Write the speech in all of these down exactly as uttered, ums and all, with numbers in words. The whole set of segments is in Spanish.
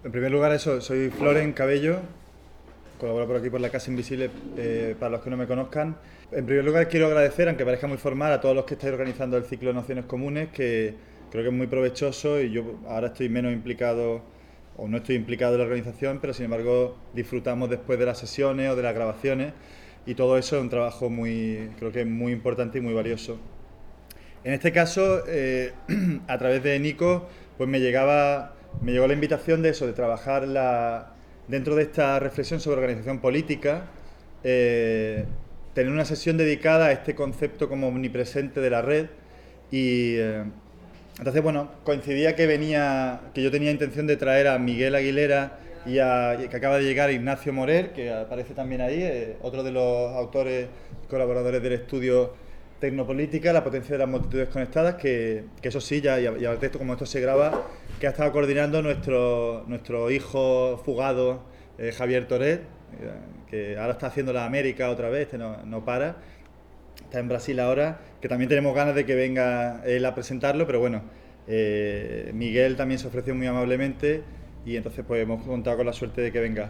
En primer lugar, eso, soy Floren Cabello, colaboro por aquí por la Casa Invisible, eh, para los que no me conozcan. En primer lugar, quiero agradecer, aunque parezca muy formal, a todos los que estáis organizando el ciclo de Nociones Comunes, que creo que es muy provechoso y yo ahora estoy menos implicado, o no estoy implicado en la organización, pero sin embargo disfrutamos después de las sesiones o de las grabaciones y todo eso es un trabajo muy, creo que es muy importante y muy valioso. En este caso, eh, a través de Nico, pues me llegaba, me llegó la invitación de eso, de trabajar la, dentro de esta reflexión sobre organización política, eh, tener una sesión dedicada a este concepto como omnipresente de la red y eh, entonces, bueno, coincidía que venía, que yo tenía intención de traer a Miguel Aguilera y, a, y que acaba de llegar Ignacio Morer, que aparece también ahí, eh, otro de los autores, colaboradores del estudio Tecnopolítica, la potencia de las multitudes conectadas, que, que eso sí, ya, y aparte de esto, como esto se graba, que ha estado coordinando nuestro, nuestro hijo fugado, eh, Javier Toret, eh, que ahora está haciendo la América otra vez, este no, no para, está en Brasil ahora, que también tenemos ganas de que venga él a presentarlo, pero bueno, eh, Miguel también se ofreció muy amablemente y entonces pues hemos contado con la suerte de que venga.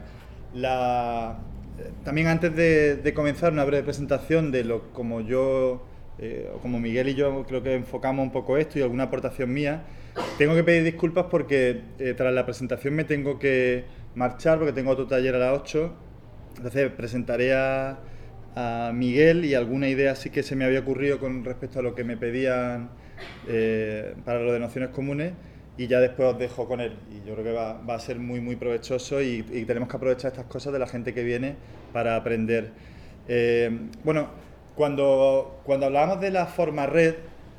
La, eh, también antes de, de comenzar una breve presentación de lo como yo, eh, como Miguel y yo creo que enfocamos un poco esto y alguna aportación mía, tengo que pedir disculpas porque eh, tras la presentación me tengo que marchar porque tengo otro taller a las ocho, entonces presentaré a a Miguel y alguna idea sí que se me había ocurrido con respecto a lo que me pedían eh, para lo de Nociones Comunes y ya después os dejo con él y yo creo que va, va a ser muy muy provechoso y, y tenemos que aprovechar estas cosas de la gente que viene para aprender. Eh, bueno, cuando, cuando hablábamos de la forma red,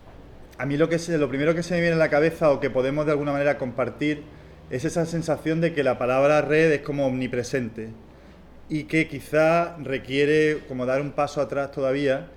a mí lo, que se, lo primero que se me viene a la cabeza o que podemos de alguna manera compartir es esa sensación de que la palabra red es como omnipresente y que quizá requiere como dar un paso atrás todavía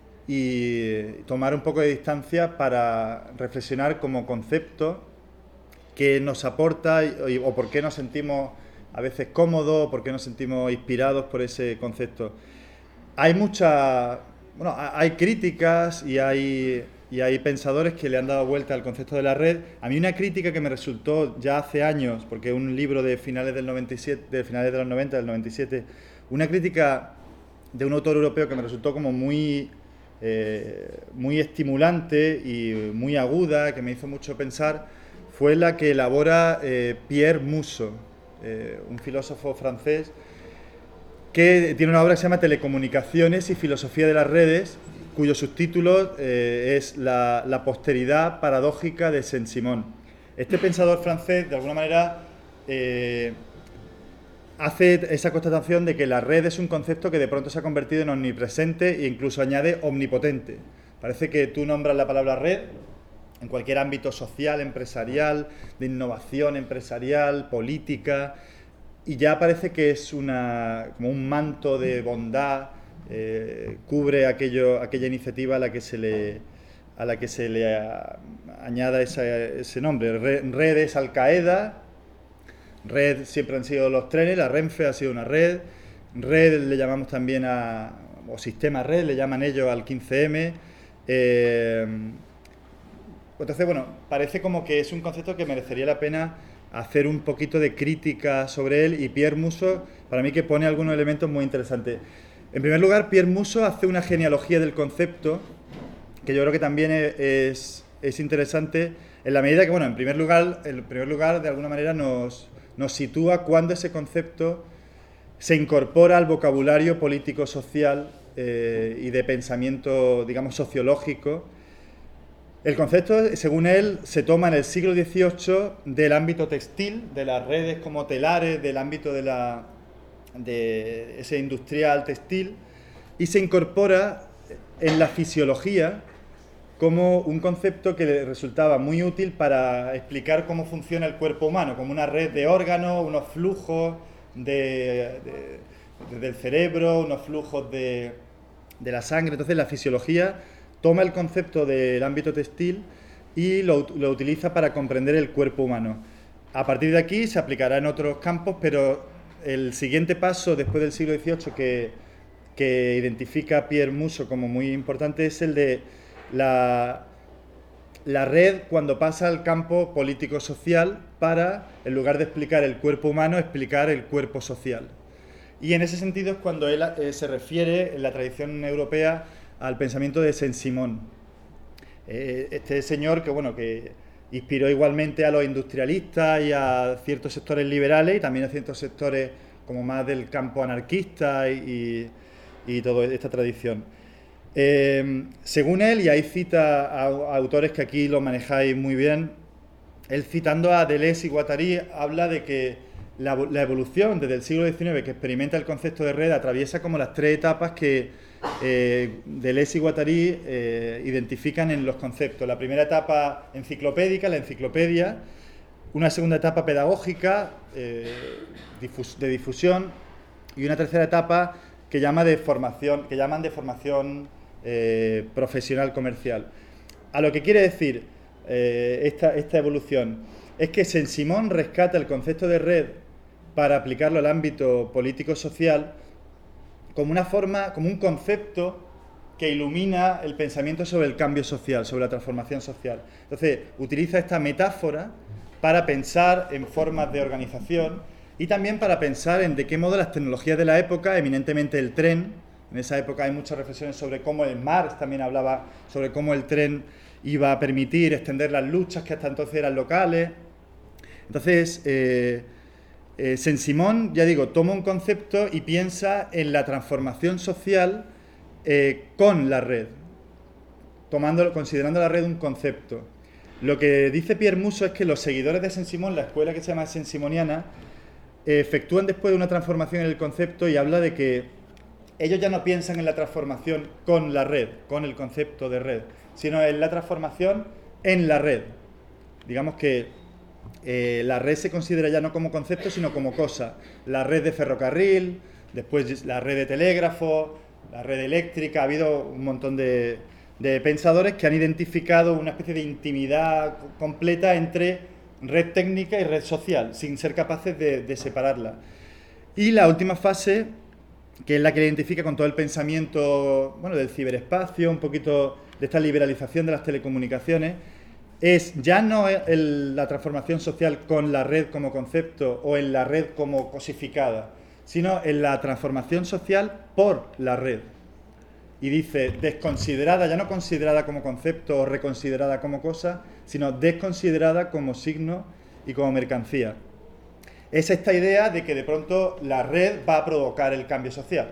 y tomar un poco de distancia para reflexionar como concepto qué nos aporta y, o por qué nos sentimos a veces cómodos o por qué nos sentimos inspirados por ese concepto. Hay muchas, bueno, hay críticas y hay, y hay pensadores que le han dado vuelta al concepto de la red. A mí una crítica que me resultó ya hace años, porque es un libro de finales del noventa y siete, de finales de los noventa, del noventa y siete, una crítica de un autor europeo que me resultó como muy, eh, muy estimulante y muy aguda, que me hizo mucho pensar, fue la que elabora eh, Pierre Musso, eh, un filósofo francés, que tiene una obra que se llama Telecomunicaciones y Filosofía de las Redes, cuyo subtítulo eh, es la, la posteridad paradójica de Saint-Simon. Este pensador francés, de alguna manera, eh, hace esa constatación de que la red es un concepto que de pronto se ha convertido en omnipresente e incluso añade omnipotente. Parece que tú nombras la palabra red en cualquier ámbito social, empresarial, de innovación empresarial, política, y ya parece que es una, como un manto de bondad, eh, cubre aquello, aquella iniciativa a la que se le, a la que se le a, añada esa, ese nombre. Red es Al Qaeda, red siempre han sido los trenes, la Renfe ha sido una red, red le llamamos también a, o sistema red, le llaman ellos al quince eme. Eh, entonces, bueno, parece como que es un concepto que merecería la pena hacer un poquito de crítica sobre él y Pierre Musso, para mí que pone algunos elementos muy interesantes. En primer lugar, Pierre Musso hace una genealogía del concepto que yo creo que también es, es interesante en la medida que, bueno, en primer lugar, en primer lugar de alguna manera nos, nos sitúa cuando ese concepto se incorpora al vocabulario político-social eh, y de pensamiento, digamos, sociológico. El concepto, según él, se toma en el siglo dieciocho del ámbito textil, de las redes como telares, del ámbito de, la, de ese industrial textil, y se incorpora en la fisiología como un concepto que le resultaba muy útil para explicar cómo funciona el cuerpo humano, como una red de órganos, unos flujos de, de, del cerebro, unos flujos de, de la sangre. Entonces la fisiología toma el concepto del ámbito textil y lo, lo utiliza para comprender el cuerpo humano. A partir de aquí se aplicará en otros campos, pero el siguiente paso después del siglo dieciocho que, que identifica Pierre Musso como muy importante es el de la, la red cuando pasa al campo político-social para, en lugar de explicar el cuerpo humano, explicar el cuerpo social. Y en ese sentido es cuando él eh, se refiere en la tradición europea al pensamiento de Saint-Simon. Eh, este señor que, bueno, que inspiró igualmente a los industrialistas y a ciertos sectores liberales y también a ciertos sectores como más del campo anarquista y, y, y toda esta tradición. Eh, según él, y ahí cita a, a autores que aquí lo manejáis muy bien, él citando a Deleuze y Guattari habla de que la, la evolución desde el siglo diecinueve que experimenta el concepto de red atraviesa como las tres etapas que eh, Deleuze y Guattari eh, identifican en los conceptos. La primera etapa enciclopédica, la enciclopedia, una segunda etapa pedagógica, eh, difus, de difusión, y una tercera etapa que, llama de formación, que llaman de formación eh, profesional comercial. A lo que quiere decir eh, esta, esta evolución es que Saint-Simon rescata el concepto de red para aplicarlo al ámbito político-social como una forma, como un concepto que ilumina el pensamiento sobre el cambio social, sobre la transformación social. Entonces, utiliza esta metáfora para pensar en formas de organización y también para pensar en de qué modo las tecnologías de la época, eminentemente el tren, en esa época hay muchas reflexiones sobre cómo el Marx también hablaba sobre cómo el tren iba a permitir extender las luchas que hasta entonces eran locales. Entonces, eh, eh, Saint-Simon, ya digo, toma un concepto y piensa en la transformación social eh, con la red, tomando, considerando la red un concepto. Lo que dice Pierre Musso es que los seguidores de Saint-Simon, la escuela que se llama Saint-Simoniana, eh, efectúan después de una transformación en el concepto y habla de que ellos ya no piensan en la transformación con la red, con el concepto de red, sino en la transformación en la red. Digamos que eh, la red se considera ya no como concepto, sino como cosa. La red de ferrocarril, después la red de telégrafo, la red eléctrica, ha habido un montón de, de pensadores que han identificado una especie de intimidad completa entre red técnica y red social, sin ser capaces de, de separarla. Y la última fase, que es la que le identifica con todo el pensamiento, bueno, del ciberespacio, un poquito de esta liberalización de las telecomunicaciones, es ya no el, la transformación social con la red como concepto o en la red como cosificada, sino en la transformación social por la red. Y dice, desconsiderada, ya no considerada como concepto o reconsiderada como cosa, sino desconsiderada como signo y como mercancía. Es esta idea de que de pronto la red va a provocar el cambio social.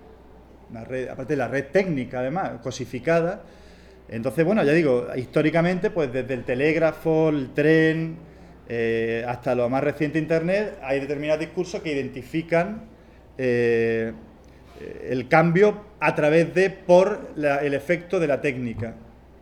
La red, aparte de la red técnica, además, cosificada. Entonces, bueno, ya digo, históricamente, pues desde el telégrafo, el tren, eh, hasta lo más reciente Internet, hay determinados discursos que identifican eh, el cambio a través de, por la, el efecto de la técnica.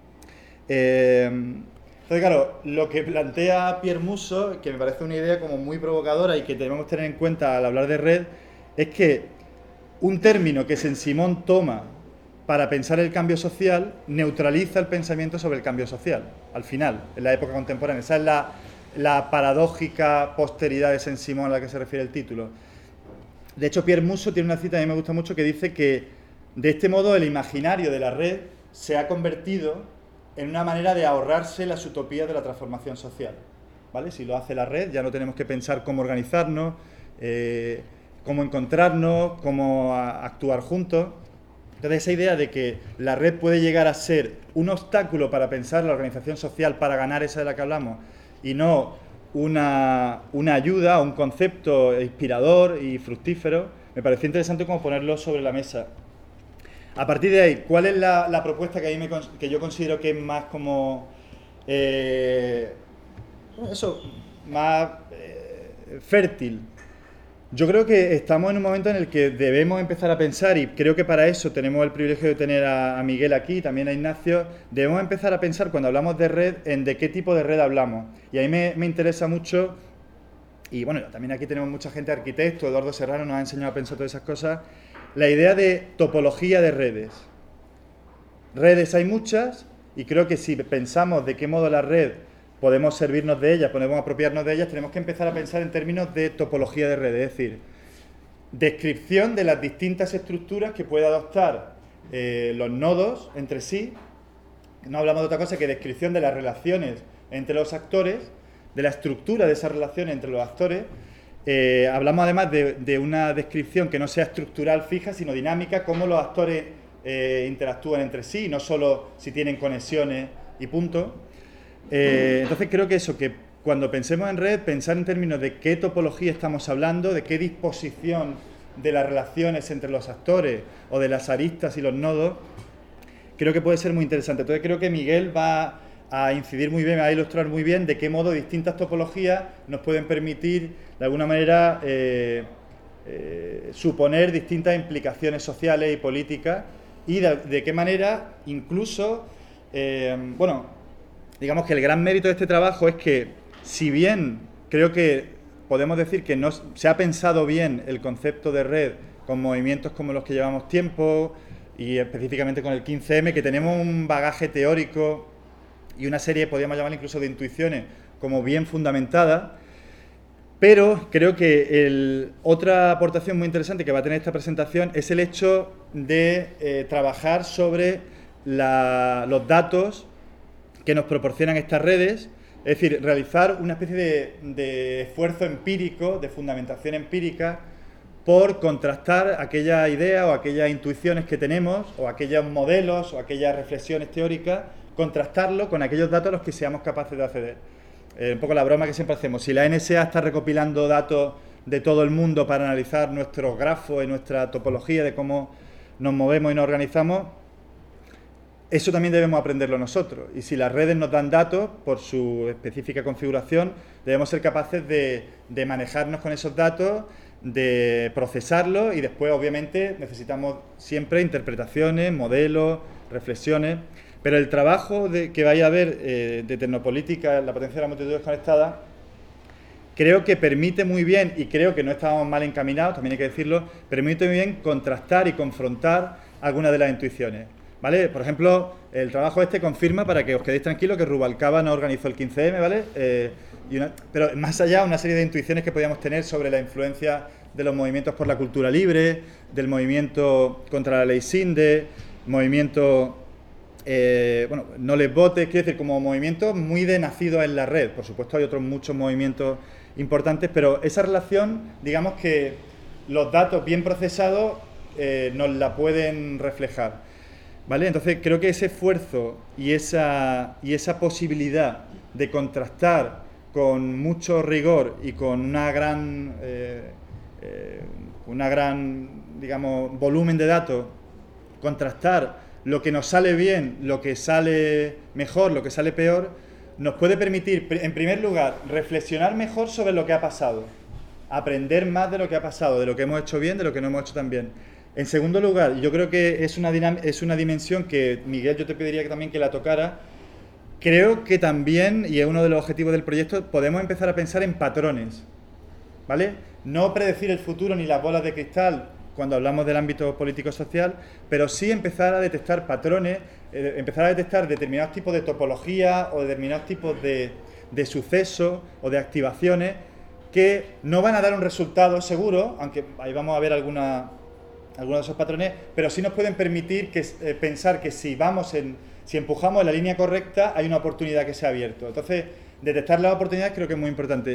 Eh, entonces, claro, lo que plantea Pierre Musso, que me parece una idea como muy provocadora y que debemos tener en cuenta al hablar de red, es que un término que Saint-Simon toma para pensar el cambio social neutraliza el pensamiento sobre el cambio social, al final, en la época contemporánea. Esa es la, la paradójica posteridad de Saint-Simon a la que se refiere el título. De hecho, Pierre Musso tiene una cita que a mí me gusta mucho que dice que de este modo el imaginario de la red se ha convertido en una manera de ahorrarse las utopías de la transformación social, ¿vale? Si lo hace la red, ya no tenemos que pensar cómo organizarnos, eh, cómo encontrarnos, cómo a, actuar juntos. Entonces, esa idea de que la red puede llegar a ser un obstáculo para pensar la organización social, para ganar esa de la que hablamos, y no una, una ayuda, un concepto inspirador y fructífero, me pareció interesante como ponerlo sobre la mesa. A partir de ahí, ¿cuál es la, la propuesta que, a mí me, que yo considero que es más como... Eh, eso, más eh, fértil? Yo creo que estamos en un momento en el que debemos empezar a pensar, y creo que para eso tenemos el privilegio de tener a, a Miguel aquí, también a Ignacio, debemos empezar a pensar cuando hablamos de red, en de qué tipo de red hablamos. Y a mí me, me interesa mucho, y bueno, también aquí tenemos mucha gente arquitecto, Eduardo Serrano nos ha enseñado a pensar todas esas cosas, la idea de topología de redes. Redes hay muchas, y creo que si pensamos de qué modo la red podemos servirnos de ellas, podemos apropiarnos de ellas, tenemos que empezar a pensar en términos de topología de redes, es decir, descripción de las distintas estructuras que puede adoptar eh, los nodos entre sí no hablamos de otra cosa que descripción de las relaciones entre los actores, de la estructura de esas relaciones entre los actores. Eh, hablamos además de, de una descripción que no sea estructural fija, sino dinámica, cómo los actores eh, interactúan entre sí, no solo si tienen conexiones y punto. Eh, entonces creo que eso, que cuando pensemos en red, pensar en términos de qué topología estamos hablando, de qué disposición de las relaciones entre los actores o de las aristas y los nodos, creo que puede ser muy interesante. Entonces creo que Miguel va a incidir muy bien, va a ilustrar muy bien de qué modo distintas topologías nos pueden permitir, de alguna manera, eh, eh, suponer distintas implicaciones sociales y políticas, y de, de qué manera, incluso, eh, bueno, digamos que el gran mérito de este trabajo es que, si bien creo que podemos decir que no se ha pensado bien el concepto de red con movimientos como los que llevamos tiempo, y específicamente con el quince eme, que tenemos un bagaje teórico y una serie, podríamos llamar incluso de intuiciones, como bien fundamentadas, pero creo que el, otra aportación muy interesante que va a tener esta presentación es el hecho de eh, trabajar sobre la, los datos que nos proporcionan estas redes, es decir, realizar una especie de, de esfuerzo empírico, de fundamentación empírica, por contrastar aquellas ideas o aquellas intuiciones que tenemos, o aquellos modelos o aquellas reflexiones teóricas, contrastarlo con aquellos datos a los que seamos capaces de acceder. Eh, un poco la broma que siempre hacemos, si la N S A está recopilando datos de todo el mundo para analizar nuestros grafos y nuestra topología de cómo nos movemos y nos organizamos, eso también debemos aprenderlo nosotros. Y si las redes nos dan datos por su específica configuración, debemos ser capaces de, de manejarnos con esos datos, de procesarlos, y después, obviamente, necesitamos siempre interpretaciones, modelos, reflexiones. Pero el trabajo de, que vaya a haber eh, de tecnopolítica, la potencia de la multitud desconectada, creo que permite muy bien, y creo que no estamos mal encaminados, también hay que decirlo, permite muy bien contrastar y confrontar algunas de las intuiciones, ¿vale? Por ejemplo, el trabajo este confirma, para que os quedéis tranquilos, que Rubalcaba no organizó el quince eme, ¿vale? Eh, y una, pero más allá, una serie de intuiciones que podíamos tener sobre la influencia de los movimientos por la cultura libre, del movimiento contra la ley Sinde, movimiento... Eh, bueno, no les votes, quiero decir, como movimientos muy de nacidos en la red. Por supuesto hay otros muchos movimientos importantes, pero esa relación, digamos que los datos bien procesados eh, nos la pueden reflejar, ¿vale? Entonces creo que ese esfuerzo y esa, y esa posibilidad de contrastar con mucho rigor y con una gran, eh, eh, una gran, digamos, volumen de datos, contrastar lo que nos sale bien, lo que sale mejor, lo que sale peor, nos puede permitir, en primer lugar, reflexionar mejor sobre lo que ha pasado, aprender más de lo que ha pasado, de lo que hemos hecho bien, de lo que no hemos hecho tan bien. En segundo lugar, yo creo que es una, es una dimensión que, Miguel, yo te pediría que también que la tocara. Creo que también, y es uno de los objetivos del proyecto, podemos empezar a pensar en patrones, ¿vale? No predecir el futuro ni las bolas de cristal cuando hablamos del ámbito político-social, pero sí empezar a detectar patrones, eh, empezar a detectar determinados tipos de topología o determinados tipos de, de sucesos o de activaciones que no van a dar un resultado seguro, aunque ahí vamos a ver alguna, algunos de esos patrones, pero sí nos pueden permitir que, eh, pensar que si vamos en, si empujamos en la línea correcta, hay una oportunidad que se ha abierto. Entonces, detectar las oportunidades creo que es muy importante.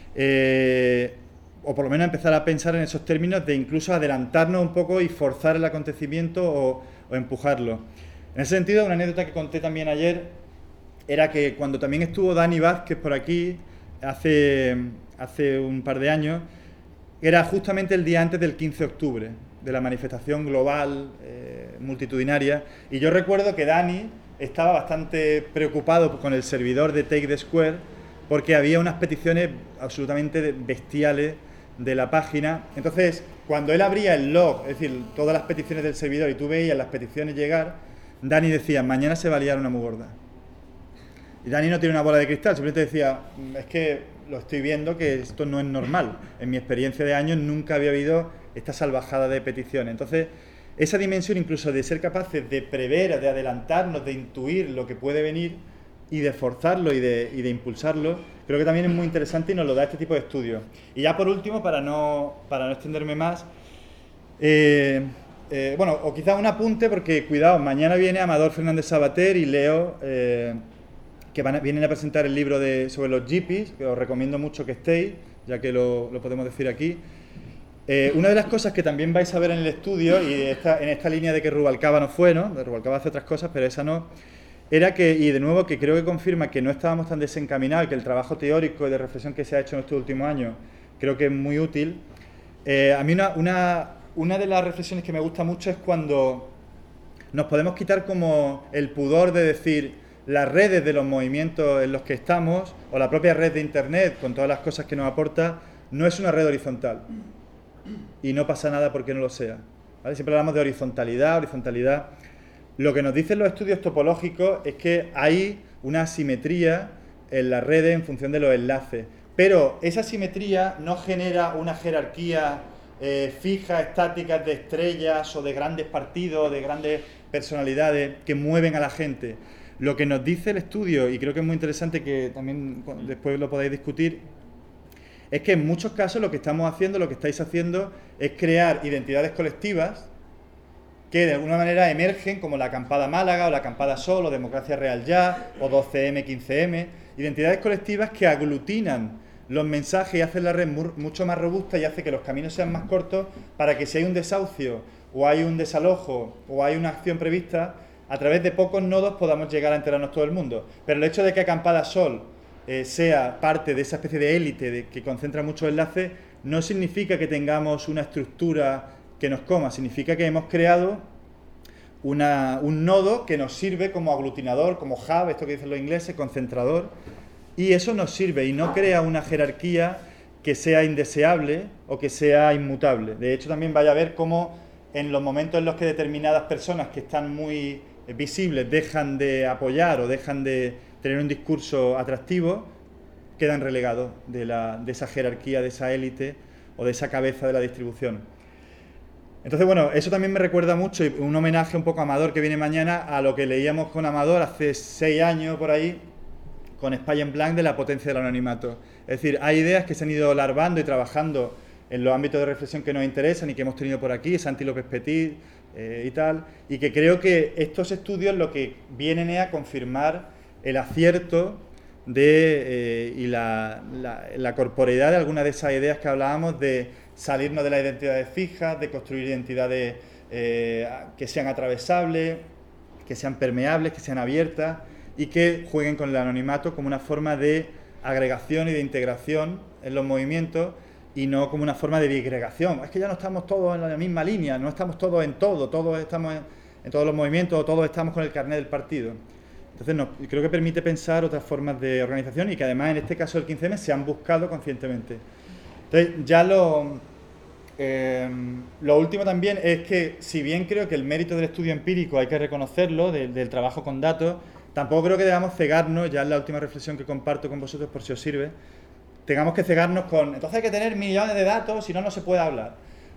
Eh, o por lo menos empezar a pensar en esos términos de incluso adelantarnos un poco y forzar el acontecimiento o, o empujarlo. En ese sentido, una anécdota que conté también ayer era que cuando también estuvo Dani Vázquez por aquí, hace, hace un par de años, era justamente el día antes del quince de octubre, de la manifestación global, eh, multitudinaria, y yo recuerdo que Dani estaba bastante preocupado con el servidor de Take the Square, porque había unas peticiones absolutamente bestiales de la página. Entonces, cuando él abría el log, es decir, todas las peticiones del servidor, y tú veías las peticiones llegar, Dani decía, mañana se va a liar una muy gorda. Y Dani no tiene una bola de cristal, simplemente decía, es que lo estoy viendo que esto no es normal. En mi experiencia de años nunca había habido esta salvajada de peticiones. Entonces, esa dimensión incluso de ser capaces de prever, de adelantarnos, de intuir lo que puede venir y de forzarlo y de, y de impulsarlo, creo que también es muy interesante y nos lo da este tipo de estudios. Y ya por último, para no, para no extenderme más, eh, eh, bueno, o quizás un apunte, porque cuidado, mañana viene Amador Fernández Sabater y Leo, eh, que van a, vienen a presentar el libro de, sobre los yippies, que os recomiendo mucho que estéis, ya que lo, lo podemos decir aquí. Eh, una de las cosas que también vais a ver en el estudio, y esta, en esta línea de que Rubalcaba no fue, ¿no? De Rubalcaba hace otras cosas, pero esa no, era que, y de nuevo que creo que confirma que no estábamos tan desencaminados, que el trabajo teórico y de reflexión que se ha hecho en estos últimos años creo que es muy útil. Eh, a mí una, una, una de las reflexiones que me gusta mucho es cuando nos podemos quitar como el pudor de decir las redes de los movimientos en los que estamos, o la propia red de Internet, con todas las cosas que nos aporta, no es una red horizontal. Y no pasa nada porque no lo sea, ¿vale? Siempre hablamos de horizontalidad, horizontalidad. Lo que nos dicen los estudios topológicos es que hay una asimetría en las redes en función de los enlaces, pero esa asimetría no genera una jerarquía eh, fija, estática de estrellas o de grandes partidos, de grandes personalidades que mueven a la gente. Lo que nos dice el estudio, y creo que es muy interesante que también después lo podáis discutir, es que en muchos casos lo que estamos haciendo, lo que estáis haciendo, es crear identidades colectivas que de alguna manera emergen, como la Acampada Málaga, o la Acampada Sol, o Democracia Real Ya, o doce eme, quince eme, identidades colectivas que aglutinan los mensajes y hacen la red mucho más robusta y hace que los caminos sean más cortos para que si hay un desahucio, o hay un desalojo, o hay una acción prevista, a través de pocos nodos podamos llegar a enterarnos todo el mundo. Pero el hecho de que Acampada Sol Eh, sea parte de esa especie de élite de, que concentra muchos enlaces, no significa que tengamos una estructura que nos coma, significa que hemos creado una, un nodo que nos sirve como aglutinador, como hub, esto que dicen los ingleses, concentrador, y eso nos sirve y no crea una jerarquía que sea indeseable o que sea inmutable. De hecho, también vaya a ver cómo en los momentos en los que determinadas personas que están muy visibles dejan de apoyar o dejan de tener un discurso atractivo, quedan relegados de, la, de esa jerarquía, de esa élite o de esa cabeza de la distribución. Entonces, bueno, eso también me recuerda mucho, y un homenaje un poco a Amador que viene mañana, a lo que leíamos con Amador hace seis años por ahí, con Espai en Blanc, de la potencia del anonimato. Es decir, hay ideas que se han ido larvando y trabajando en los ámbitos de reflexión que nos interesan y que hemos tenido por aquí, Santi López Petit eh, y tal, y que creo que estos estudios lo que vienen es a confirmar el acierto de, eh, y la, la, la corporeidad de algunas de esas ideas que hablábamos, de salirnos de las identidades fijas, de construir identidades eh, que sean atravesables, que sean permeables, que sean abiertas y que jueguen con el anonimato como una forma de agregación y de integración en los movimientos y no como una forma de disgregación. Es que ya no estamos todos en la misma línea, no estamos todos en todo, todos estamos en, en todos los movimientos, todos estamos con el carnet del partido. Entonces, no, creo que permite pensar otras formas de organización y que además en este caso del quince eme se han buscado conscientemente. Entonces, ya lo, eh, lo último también es que, si bien creo que el mérito del estudio empírico hay que reconocerlo, de, del trabajo con datos, tampoco creo que debamos cegarnos, ya es la última reflexión que comparto con vosotros por si os sirve, tengamos que cegarnos con, entonces hay que tener millones de datos, si no, no se puede hablar.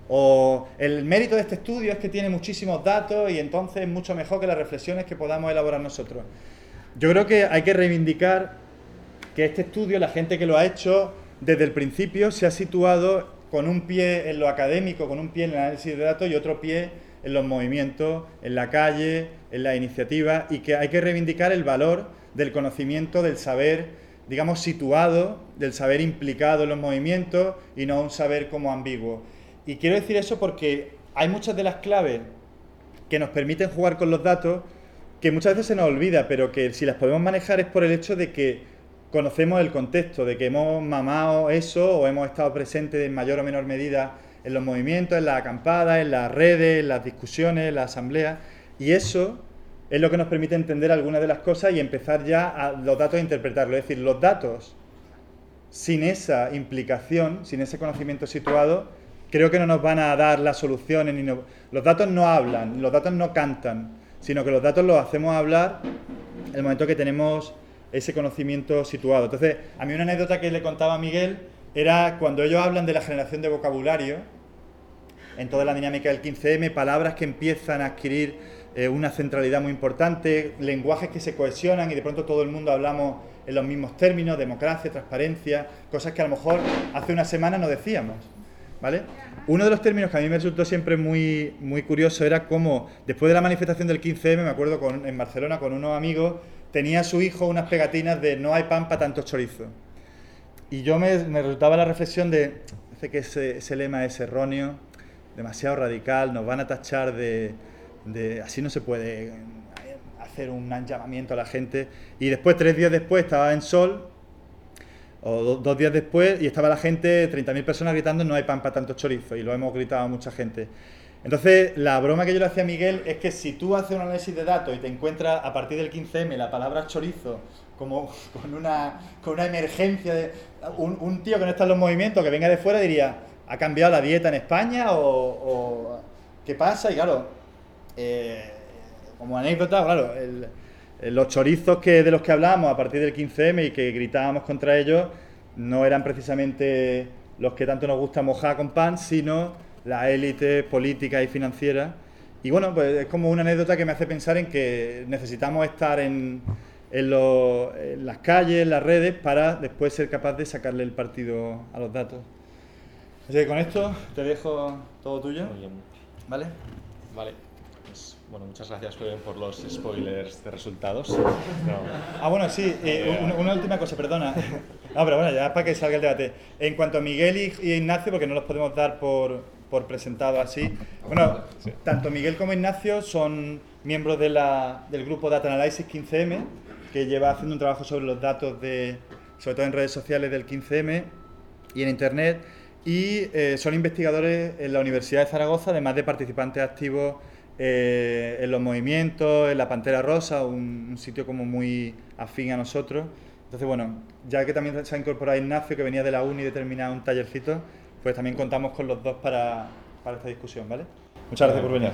O el mérito de este estudio es que tiene muchísimos datos y entonces es mucho mejor que las reflexiones que podamos elaborar nosotros. Yo creo que hay que reivindicar que este estudio, la gente que lo ha hecho desde el principio, se ha situado con un pie en lo académico, con un pie en el análisis de datos y otro pie en los movimientos, en la calle, en la iniciativa, y que hay que reivindicar el valor del conocimiento, del saber, digamos, situado, del saber implicado en los movimientos y no un saber como ambiguo. Y quiero decir eso porque hay muchas de las claves que nos permiten jugar con los datos que muchas veces se nos olvida, pero que si las podemos manejar es por el hecho de que conocemos el contexto, de que hemos mamado eso o hemos estado presentes en mayor o menor medida en los movimientos, en las acampadas, en las redes, en las discusiones, en las asambleas, y eso es lo que nos permite entender algunas de las cosas y empezar ya a los datos a interpretarlos. Es decir, los datos, sin esa implicación, sin ese conocimiento situado, creo que no nos van a dar las soluciones. Ni no... Los datos no hablan, los datos no cantan, sino que los datos los hacemos hablar en el momento que tenemos ese conocimiento situado. Entonces, a mí una anécdota que le contaba a Miguel era cuando ellos hablan de la generación de vocabulario, en toda la dinámica del quince eme, palabras que empiezan a adquirir eh, una centralidad muy importante, lenguajes que se cohesionan y de pronto todo el mundo hablamos en los mismos términos, democracia, transparencia, cosas que a lo mejor hace una semana no decíamos. ¿vale? Uno de los términos que a mí me resultó siempre muy, muy curioso era cómo, después de la manifestación del quince eme, me acuerdo con, en Barcelona con unos amigos, tenía a su hijo unas pegatinas de no hay pan para tantos chorizos. Y yo me, me resultaba la reflexión de, hace que ese, ese lema es erróneo, demasiado radical, nos van a tachar de, de... Así no se puede hacer un llamamiento a la gente. Y después, tres días después, estaba en Sol, o do, dos días después, y estaba la gente, treinta mil personas gritando no hay pan para tantos chorizos, y lo hemos gritado a mucha gente. Entonces, la broma que yo le hacía a Miguel es que si tú haces un análisis de datos y te encuentras a partir del quince eme la palabra chorizo como con una, con una emergencia de un, un tío que no está en los movimientos, que venga de fuera, diría, ¿ha cambiado la dieta en España o, o qué pasa? Y claro, eh, como anécdota, claro, el, los chorizos que, de los que hablábamos a partir del quince eme y que gritábamos contra ellos no eran precisamente los que tanto nos gusta mojar con pan, sino la élite política y financiera. Y bueno, pues es como una anécdota que me hace pensar en que necesitamos estar en, en, lo, en las calles, en las redes, para después ser capaz de sacarle el partido a los datos. Así que con esto te dejo todo tuyo. Muy bien. ¿Vale? Vale. Pues, bueno, muchas gracias por los spoilers de resultados. No. Ah, bueno, sí, eh, una, una última cosa, perdona. No, pero bueno, ya para que salga el debate. En cuanto a Miguel y, y Ignacio, porque no los podemos dar por, por presentado así. Bueno, sí. Tanto Miguel como Ignacio son miembros de la, del grupo Data Analysis quince eme, que lleva haciendo un trabajo sobre los datos, de, sobre todo en redes sociales del quince eme y en Internet, y eh, son investigadores en la Universidad de Zaragoza, además de participantes activos eh, en los movimientos, en la Pantera Rosa, un, un sitio como muy afín a nosotros. Entonces, bueno, ya que también se ha incorporado Ignacio, que venía de la uni de terminar un tallercito, pues también contamos con los dos para, para esta discusión, ¿vale? Muchas gracias por venir.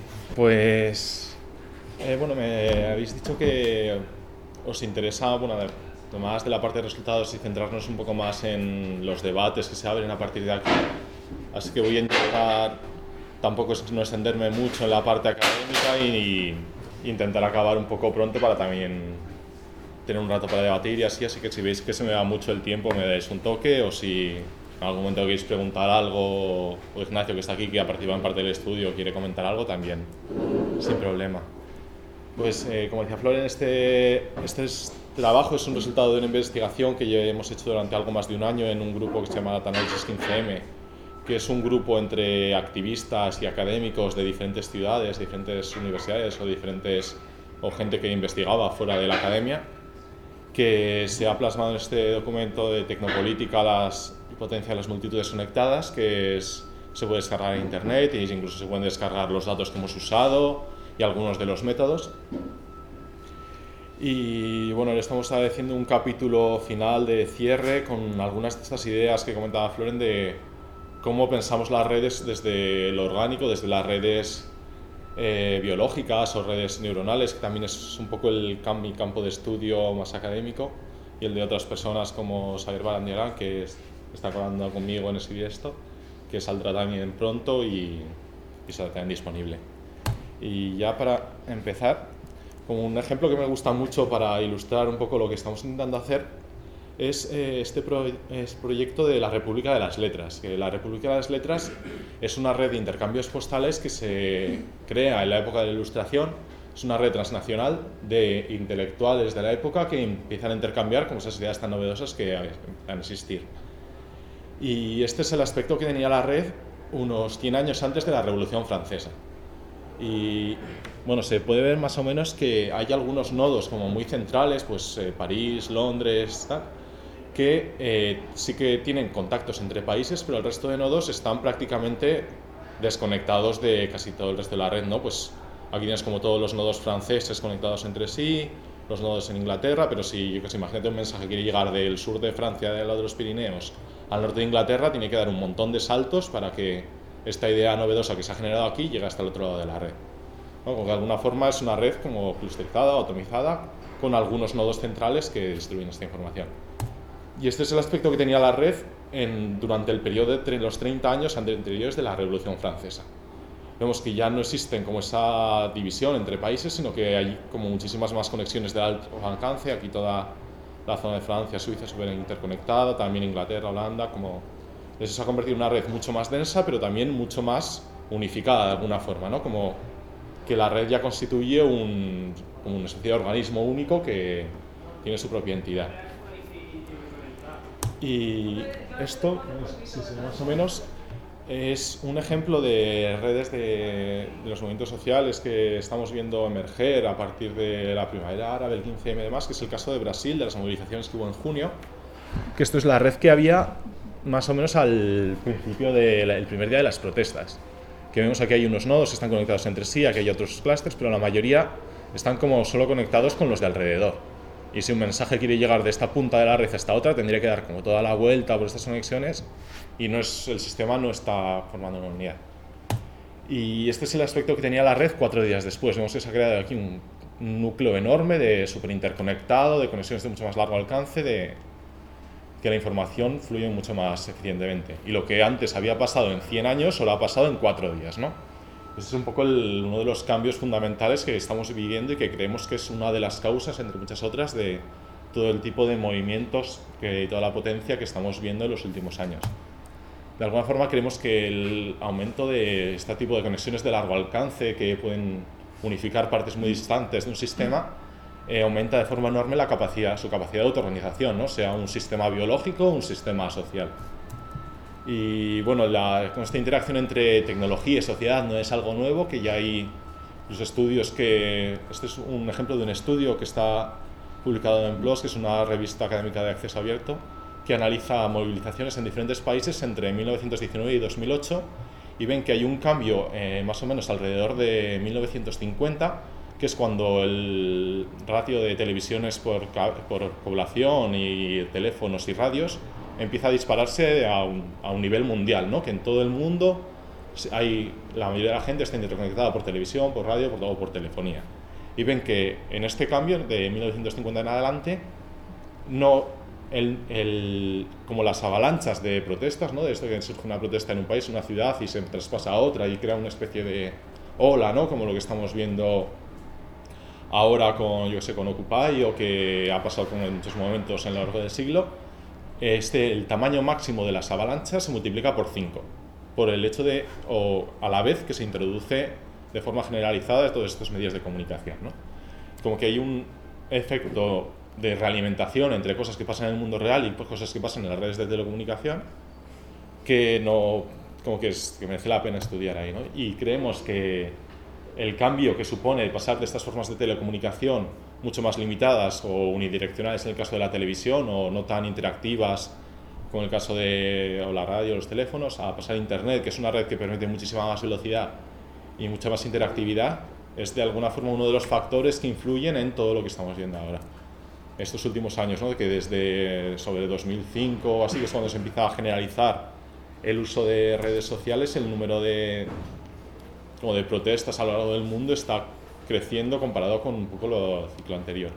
Pues, eh, bueno, me habéis dicho que os interesa, bueno, más de la parte de resultados y centrarnos un poco más en los debates que se abren a partir de aquí. Así que voy a intentar tampoco no extenderme mucho en la parte académica y, y intentar acabar un poco pronto para también tener un rato para debatir y así, así que si veis que se me va mucho el tiempo me dais un toque, o si en algún momento queréis preguntar algo, o Ignacio, que está aquí, que ha participado en parte del estudio, quiere comentar algo, también, sin problema. Pues eh, como decía Floren, este, este es, trabajo es un resultado de una investigación que ya hemos hecho durante algo más de un año en un grupo que se llama Data Analysis quince eme, que es un grupo entre activistas y académicos de diferentes ciudades, diferentes universidades o diferentes o gente que investigaba fuera de la academia, que se ha plasmado en este documento de Tecnopolítica, las potencia de las multitudes conectadas, que es, se puede descargar en internet e incluso se pueden descargar los datos que hemos usado y algunos de los métodos. Y bueno, le estamos haciendo un capítulo final de cierre con algunas de estas ideas que comentaba Floren de cómo pensamos las redes desde lo orgánico, desde las redes Eh, biológicas o redes neuronales, que también es un poco el cam mi campo de estudio más académico, y el de otras personas como Xavier Barandiarán, que es, está colaborando conmigo en escribir esto, que saldrá también pronto y, y saldrá también disponible. Y ya para empezar, como un ejemplo que me gusta mucho para ilustrar un poco lo que estamos intentando hacer, es eh, este pro es proyecto de la República de las Letras. Que la República de las Letras es una red de intercambios postales que se crea en la época de la Ilustración. Es una red transnacional de intelectuales de la época que empiezan a intercambiar con esas ideas tan novedosas que empiezan a existir. Y este es el aspecto que tenía la red unos cien años antes de la Revolución Francesa. Y bueno, se puede ver más o menos que hay algunos nodos como muy centrales, pues eh, París, Londres, tal, que eh, sí que tienen contactos entre países, pero el resto de nodos están prácticamente desconectados de casi todo el resto de la red, ¿no? Pues aquí tienes como todos los nodos franceses conectados entre sí, los nodos en Inglaterra, pero si, yo que sé, imagínate un mensaje que quiere llegar del sur de Francia, del lado de los Pirineos, al norte de Inglaterra, tiene que dar un montón de saltos para que esta idea novedosa que se ha generado aquí llegue hasta el otro lado de la red. ¿No? De alguna forma es una red como clusterizada, atomizada, con algunos nodos centrales que distribuyen esta información. Y este es el aspecto que tenía la red en, durante el periodo de los treinta años anteriores de la Revolución Francesa. Vemos que ya no existen como esa división entre países, sino que hay como muchísimas más conexiones de alto alcance. Aquí toda la zona de Francia, Suiza súper interconectada, también Inglaterra, Holanda, como Eso se ha convertido en una red mucho más densa, pero también mucho más unificada de alguna forma, ¿no? Como que la red ya constituye un, una especie de organismo único que tiene su propia entidad. Y esto, más o menos, es un ejemplo de redes de, de los movimientos sociales que estamos viendo emerger a partir de la primavera árabe, el quince eme y demás, que es el caso de Brasil, de las movilizaciones que hubo en junio, que esto es la red que había más o menos al principio del primer día de las protestas. Que vemos aquí hay unos nodos que están conectados entre sí, aquí hay otros clústeres, pero la mayoría están como solo conectados con los de alrededor. Y si un mensaje quiere llegar de esta punta de la red a esta otra, tendría que dar como toda la vuelta por estas conexiones y no es, el sistema no está formando una unidad. Y este es el aspecto que tenía la red cuatro días después. Vemos que se ha creado aquí un, un núcleo enorme de súper interconectado, de conexiones de mucho más largo alcance, de que la información fluye mucho más eficientemente. Y lo que antes había pasado en cien años, solo ha pasado en cuatro días, ¿no? Ese es un poco el, uno de los cambios fundamentales que estamos viviendo y que creemos que es una de las causas, entre muchas otras, de todo el tipo de movimientos que, y toda la potencia que estamos viendo en los últimos años. De alguna forma creemos que el aumento de este tipo de conexiones de largo alcance que pueden unificar partes muy distantes de un sistema eh, aumenta de forma enorme la capacidad, su capacidad de autoorganización, ¿no? Sea un sistema biológico o un sistema social. Y bueno, la, con esta interacción entre tecnología y sociedad no es algo nuevo, que ya hay los estudios que... Este es un ejemplo de un estudio que está publicado en PLOS, que es una revista académica de acceso abierto, que analiza movilizaciones en diferentes países entre mil novecientos diecinueve y dos mil ocho, y ven que hay un cambio eh, más o menos alrededor de mil novecientos cincuenta, que es cuando el ratio de televisiones por, por población y teléfonos y radios empieza a dispararse a un, a un nivel mundial, ¿no? Que en todo el mundo hay, la mayoría de la gente está interconectada por televisión, por radio, por todo, por telefonía. Y ven que en este cambio de mil novecientos cincuenta en adelante, no, el, el, como las avalanchas de protestas, ¿no? De esto que surge una protesta en un país, una ciudad, y se traspasa a otra y crea una especie de ola, ¿no? Como lo que estamos viendo ahora con, yo sé, con Occupy, o que ha pasado con, en muchos momentos en lo largo del siglo. Este, el tamaño máximo de las avalanchas se multiplica por cinco, por el hecho de, o a la vez que se introduce de forma generalizada de todos estos medios de comunicación, ¿no? Como que hay un efecto de realimentación entre cosas que pasan en el mundo real y cosas que pasan en las redes de telecomunicación que no, como que, es, que merece la pena estudiar ahí, ¿no? Y creemos que el cambio que supone pasar de estas formas de telecomunicación mucho más limitadas o unidireccionales en el caso de la televisión, o no tan interactivas como en el caso de o la radio o los teléfonos, a pasar a Internet, que es una red que permite muchísima más velocidad y mucha más interactividad, es de alguna forma uno de los factores que influyen en todo lo que estamos viendo ahora. Estos últimos años, ¿no? Que desde sobre dos mil cinco o así, que es cuando se empieza a generalizar el uso de redes sociales, el número de, como de protestas a lo largo del mundo está creciendo comparado con un poco lo ciclo anterior.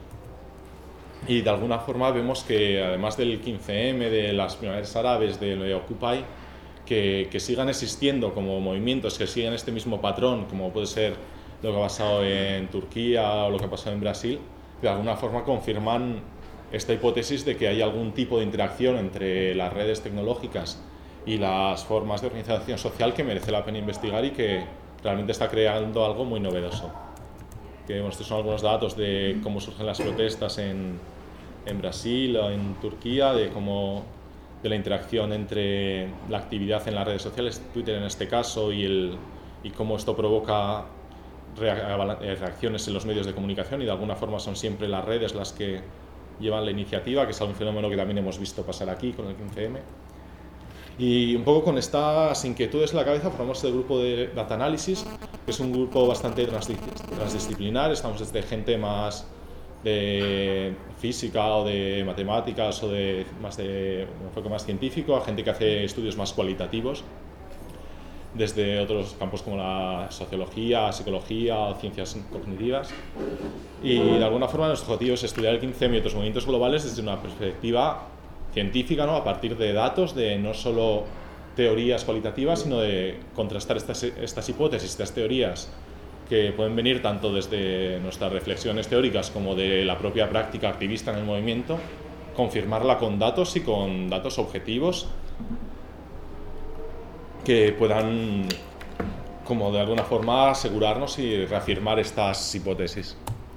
Y de alguna forma vemos que además del quince eme, de las primaveras árabes, de Occupy, que, que sigan existiendo como movimientos que sigan este mismo patrón, como puede ser lo que ha pasado en Turquía o lo que ha pasado en Brasil, de alguna forma confirman esta hipótesis de que hay algún tipo de interacción entre las redes tecnológicas y las formas de organización social que merece la pena investigar y que realmente está creando algo muy novedoso. Que, bueno, estos son algunos datos de cómo surgen las protestas en, en Brasil o en Turquía, de cómo de la interacción entre la actividad en las redes sociales, Twitter en este caso, y, el, y cómo esto provoca reacciones en los medios de comunicación, y de alguna forma son siempre las redes las que llevan la iniciativa, que es un fenómeno que también hemos visto pasar aquí con el quince eme. Y un poco con estas inquietudes en la cabeza formamos el grupo de Data Analysis, que es un grupo bastante transdisciplinar. Estamos desde gente más de física o de matemáticas o de más de un enfoque más científico, a gente que hace estudios más cualitativos, desde otros campos como la sociología, psicología o ciencias cognitivas. Y de alguna forma nuestro objetivo es estudiar el quince eme y otros movimientos globales desde una perspectiva científica, ¿no? A partir de datos, de no solo teorías cualitativas, sino de contrastar estas, estas hipótesis, estas teorías que pueden venir tanto desde nuestras reflexiones teóricas como de la propia práctica activista en el movimiento, confirmarla con datos y con datos objetivos que puedan, como de alguna forma, asegurarnos y reafirmar estas hipótesis.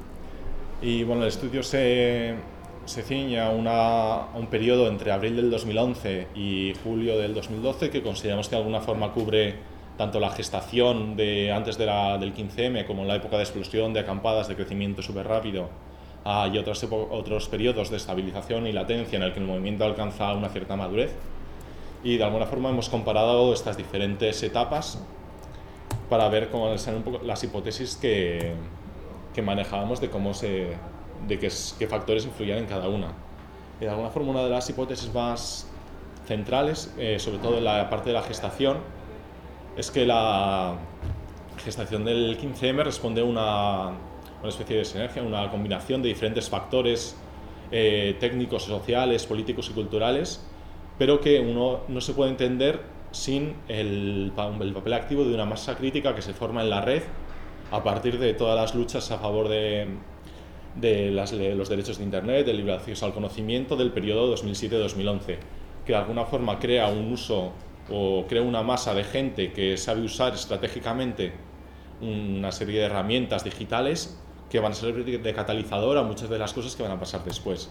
Y bueno, el estudio se, se ciñe a, una, a un periodo entre abril del dos mil once y julio del dos mil doce, que consideramos que de alguna forma cubre tanto la gestación de antes de la, del quince eme como la época de explosión, de acampadas, de crecimiento súper rápido, ah, y otros, otros periodos de estabilización y latencia en el que el movimiento alcanza una cierta madurez. Y de alguna forma hemos comparado estas diferentes etapas para ver cómo son un poco las hipótesis que, que manejábamos de cómo se, de qué, qué factores influían en cada una. Y de alguna forma una de las hipótesis más centrales, eh, sobre todo en la parte de la gestación, es que la gestación del quince eme responde a una, una especie de sinergia, una combinación de diferentes factores eh, técnicos, sociales, políticos y culturales, pero que uno no se puede entender sin el, el papel activo de una masa crítica que se forma en la red a partir de todas las luchas a favor de, de, las, de los derechos de Internet, del libre acceso al conocimiento del periodo dos mil siete a dos mil once, que de alguna forma crea un uso o crea una masa de gente que sabe usar estratégicamente una serie de herramientas digitales que van a ser de catalizador a muchas de las cosas que van a pasar después.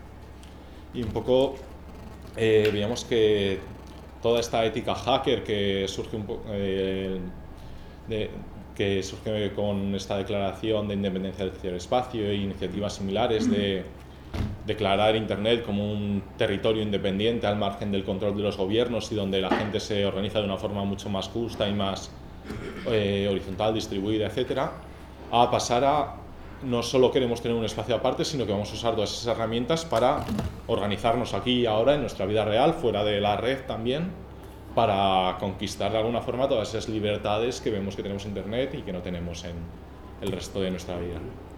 Y un poco eh, veíamos que toda esta ética hacker que surge, un po eh, de, que surge con esta declaración de independencia del ciberespacio e iniciativas similares de declarar Internet como un territorio independiente al margen del control de los gobiernos y donde la gente se organiza de una forma mucho más justa y más eh, horizontal, distribuida, etcétera, a pasar a no solo queremos tener un espacio aparte, sino que vamos a usar todas esas herramientas para organizarnos aquí y ahora en nuestra vida real, fuera de la red también, para conquistar de alguna forma todas esas libertades que vemos que tenemos en Internet y que no tenemos en el resto de nuestra vida.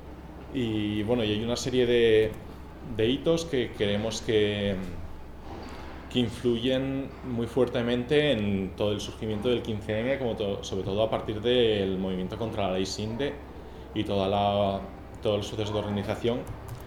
Y bueno, y hay una serie de de hitos que creemos que, que influyen muy fuertemente en todo el surgimiento del quince eme, como to, sobre todo a partir del movimiento contra la ley Sinde y toda la, todos los sucesos de organización.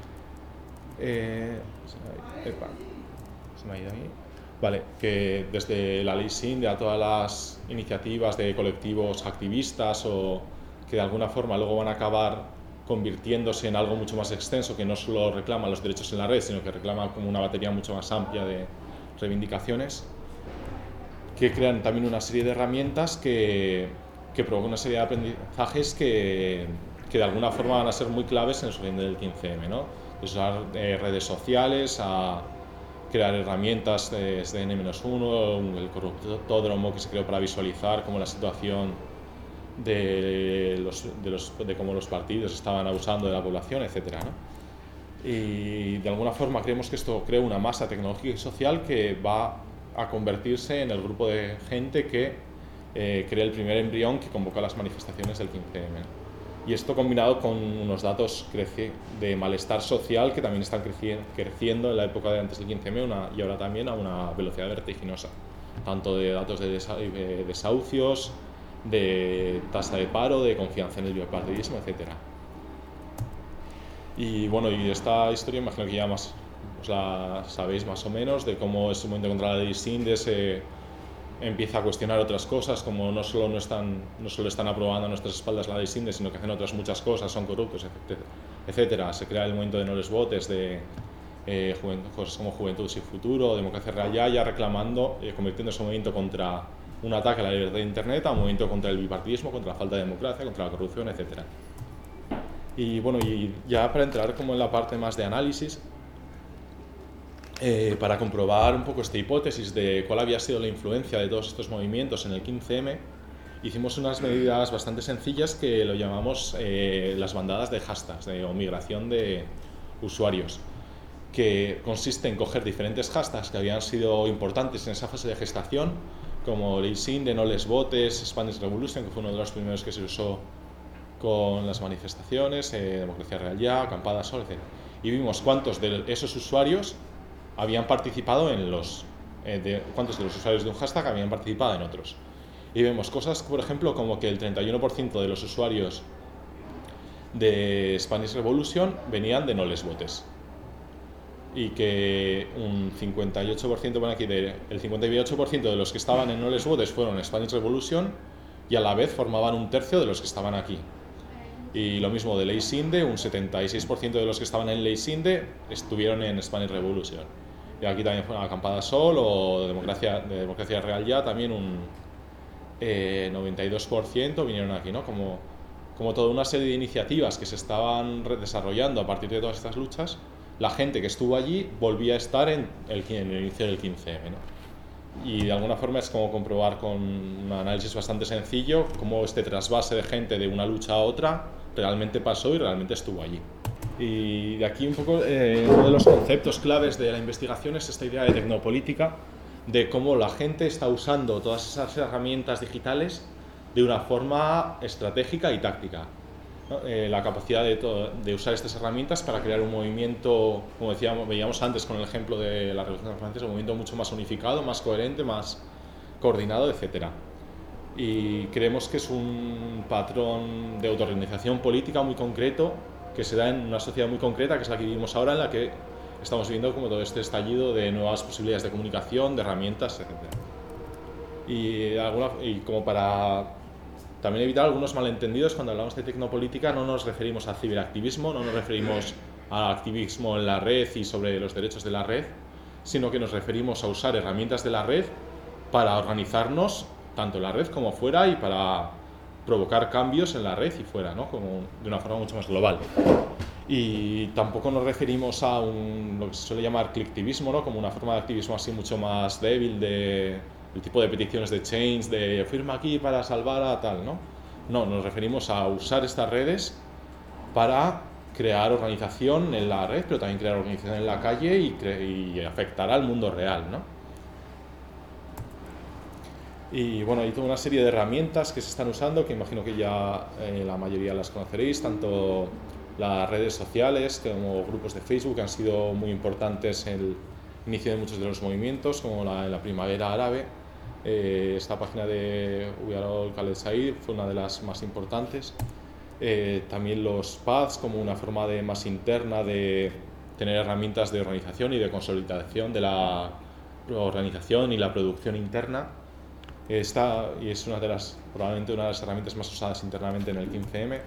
Eh, se, me, epa, se me ha ido ahí. Vale, que desde la ley Sinde a todas las iniciativas de colectivos activistas o que de alguna forma luego van a acabar convirtiéndose en algo mucho más extenso, que no solo reclama los derechos en la red, sino que reclama como una batería mucho más amplia de reivindicaciones, que crean también una serie de herramientas que, que provocan una serie de aprendizajes que, que de alguna forma van a ser muy claves en el surgimiento del quince eme, ¿no? Usar eh, redes sociales, a crear herramientas desde ene menos uno, el corruptódromo que se creó para visualizar cómo la situación De, los, de, los, de cómo los partidos estaban abusando de la población, etcétera, ¿no? Y de alguna forma creemos que esto crea una masa tecnológica y social que va a convertirse en el grupo de gente que eh, crea el primer embrión que convoca las manifestaciones del quince eme. Y esto combinado con unos datos de malestar social que también están creci creciendo en la época de antes del quince eme una, y ahora también a una velocidad vertiginosa, tanto de datos de, desa de desahucios, de tasa de paro, de confianza en el bipartidismo, etcétera. Y bueno, y esta historia imagino que ya más os la sabéis más o menos, de cómo ese momento contra la ley Sinde se empieza a cuestionar otras cosas, como no solo, no están, no solo están aprobando a nuestras espaldas la ley Sinde, sino que hacen otras muchas cosas, son corruptos, etcétera. Se crea el movimiento de no les votes, de eh, cosas como Juventud Sin Futuro, Democracia Real Ya, ya reclamando, eh, convirtiendo ese movimiento contra un ataque a la libertad de Internet, a un movimiento contra el bipartidismo, contra la falta de democracia, contra la corrupción, etcétera. Y bueno, y ya para entrar como en la parte más de análisis, eh, para comprobar un poco esta hipótesis de cuál había sido la influencia de todos estos movimientos en el quince eme, hicimos unas medidas bastante sencillas que lo llamamos eh, las bandadas de hashtags, de, o migración de usuarios, que consiste en coger diferentes hashtags que habían sido importantes en esa fase de gestación, como Ley Sinde, No Les Votes, Spanish Revolution, que fue uno de los primeros que se usó con las manifestaciones, eh, Democracia Real Ya, Acampada Sol, etcétera. Y vimos cuántos de esos usuarios habían participado en los... Eh, de, cuántos de los usuarios de un hashtag habían participado en otros. Y vemos cosas, por ejemplo, como que el treinta y uno por ciento de los usuarios de Spanish Revolution venían de No Les Votes. y que un cincuenta y ocho por ciento, bueno, aquí de, el cincuenta y ocho por ciento de los que estaban en All Is Votes fueron Spanish Revolution y a la vez formaban un tercio de los que estaban aquí. Y lo mismo de Leisinde, un setenta y seis por ciento de los que estaban en Leisinde estuvieron en Spanish Revolution. Y aquí también fue Acampada Sol o Democracia, de Democracia Real Ya, también un eh, noventa y dos por ciento vinieron aquí, ¿no? Como, como toda una serie de iniciativas que se estaban desarrollando a partir de todas estas luchas, la gente que estuvo allí volvía a estar en el, en el inicio del quince eme, ¿no? Y de alguna forma es como comprobar con un análisis bastante sencillo cómo este trasvase de gente de una lucha a otra realmente pasó y realmente estuvo allí. Y de aquí un poco eh, uno de los conceptos claves de la investigación es esta idea de tecnopolítica, de cómo la gente está usando todas esas herramientas digitales de una forma estratégica y táctica, ¿no? Eh, la capacidad de, todo, de usar estas herramientas para crear un movimiento, como decíamos, veíamos antes con el ejemplo de la Revolución Francesa, un movimiento mucho más unificado, más coherente, más coordinado, etcétera. Y creemos que es un patrón de autorganización política muy concreto que se da en una sociedad muy concreta, que es la que vivimos ahora, en la que estamos viendo como todo este estallido de nuevas posibilidades de comunicación, de herramientas, etcétera. Y, alguna, y como para también evitar algunos malentendidos, cuando hablamos de tecnopolítica no nos referimos al ciberactivismo, no nos referimos al activismo en la red y sobre los derechos de la red, sino que nos referimos a usar herramientas de la red para organizarnos tanto en la red como fuera y para provocar cambios en la red y fuera, ¿no? Como de una forma mucho más global. Y tampoco nos referimos a un, lo que se suele llamar clicktivismo, ¿no? Como una forma de activismo así mucho más débil, de el tipo de peticiones de change, de firma aquí para salvar a tal, ¿no? No, nos referimos a usar estas redes para crear organización en la red, pero también crear organización en la calle y, y afectar al mundo real, ¿no? Y bueno, hay toda una serie de herramientas que se están usando, que imagino que ya eh, la mayoría las conoceréis, tanto las redes sociales como grupos de Facebook han sido muy importantes en el inicio de muchos de los movimientos, como la, en la primavera árabe. Eh, esta página de We Are All Khaled Said fue una de las más importantes. Eh, también los pads como una forma de más interna de tener herramientas de organización y de consolidación de la organización y la producción interna. Esta, y es una de las, probablemente una de las herramientas más usadas internamente en el quince eme.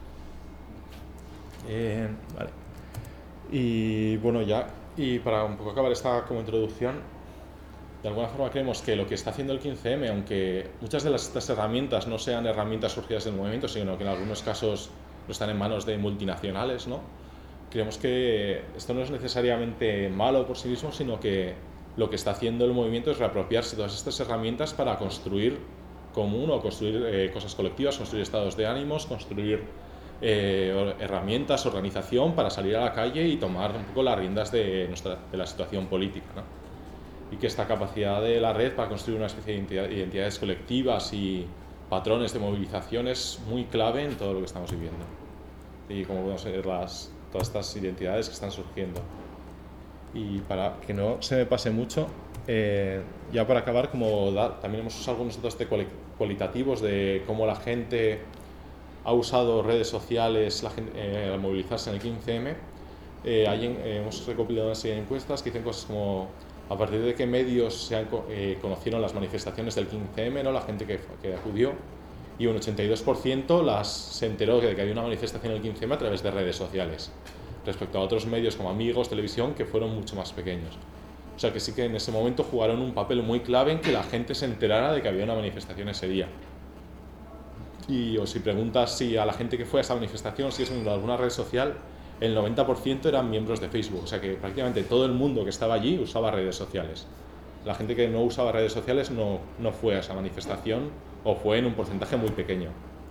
Eh, vale. Y bueno, ya, y para un poco acabar esta como introducción, de alguna forma creemos que lo que está haciendo el quince eme, aunque muchas de las, estas herramientas no sean herramientas surgidas del movimiento, sino que en algunos casos no están en manos de multinacionales, ¿no? Creemos que esto no es necesariamente malo por sí mismo, sino que lo que está haciendo el movimiento es reapropiarse de todas estas herramientas para construir común o construir eh, cosas colectivas, construir estados de ánimos, construir eh, herramientas, organización para salir a la calle y tomar un poco las riendas de, nuestra, de la situación política, ¿no? Y que esta capacidad de la red para construir una especie de identidades colectivas y patrones de movilización es muy clave en todo lo que estamos viviendo. Y como podemos ver las, todas estas identidades que están surgiendo. Y para que no se me pase mucho, eh, ya para acabar, como da, también hemos usado algunos datos de cualitativos de cómo la gente ha usado redes sociales la gente, eh, al movilizarse en el quince eme. Eh, hay, eh, hemos recopilado una serie de encuestas que dicen cosas como a partir de qué medios se han, eh, conocieron las manifestaciones del quince eme, ¿no? La gente que, que acudió, y un ochenta y dos por ciento las, se enteró de que había una manifestación el quince eme a través de redes sociales, respecto a otros medios como amigos, televisión, que fueron mucho más pequeños. O sea que sí que en ese momento jugaron un papel muy clave en que la gente se enterara de que había una manifestación ese día. Y o si preguntas si a la gente que fue a esa manifestación, si es en alguna red social, el noventa por ciento eran miembros de Facebook. O sea que prácticamente todo el mundo que estaba allí usaba redes sociales. La gente que no usaba redes sociales no, no fue a esa manifestación o fue en un porcentaje muy pequeño.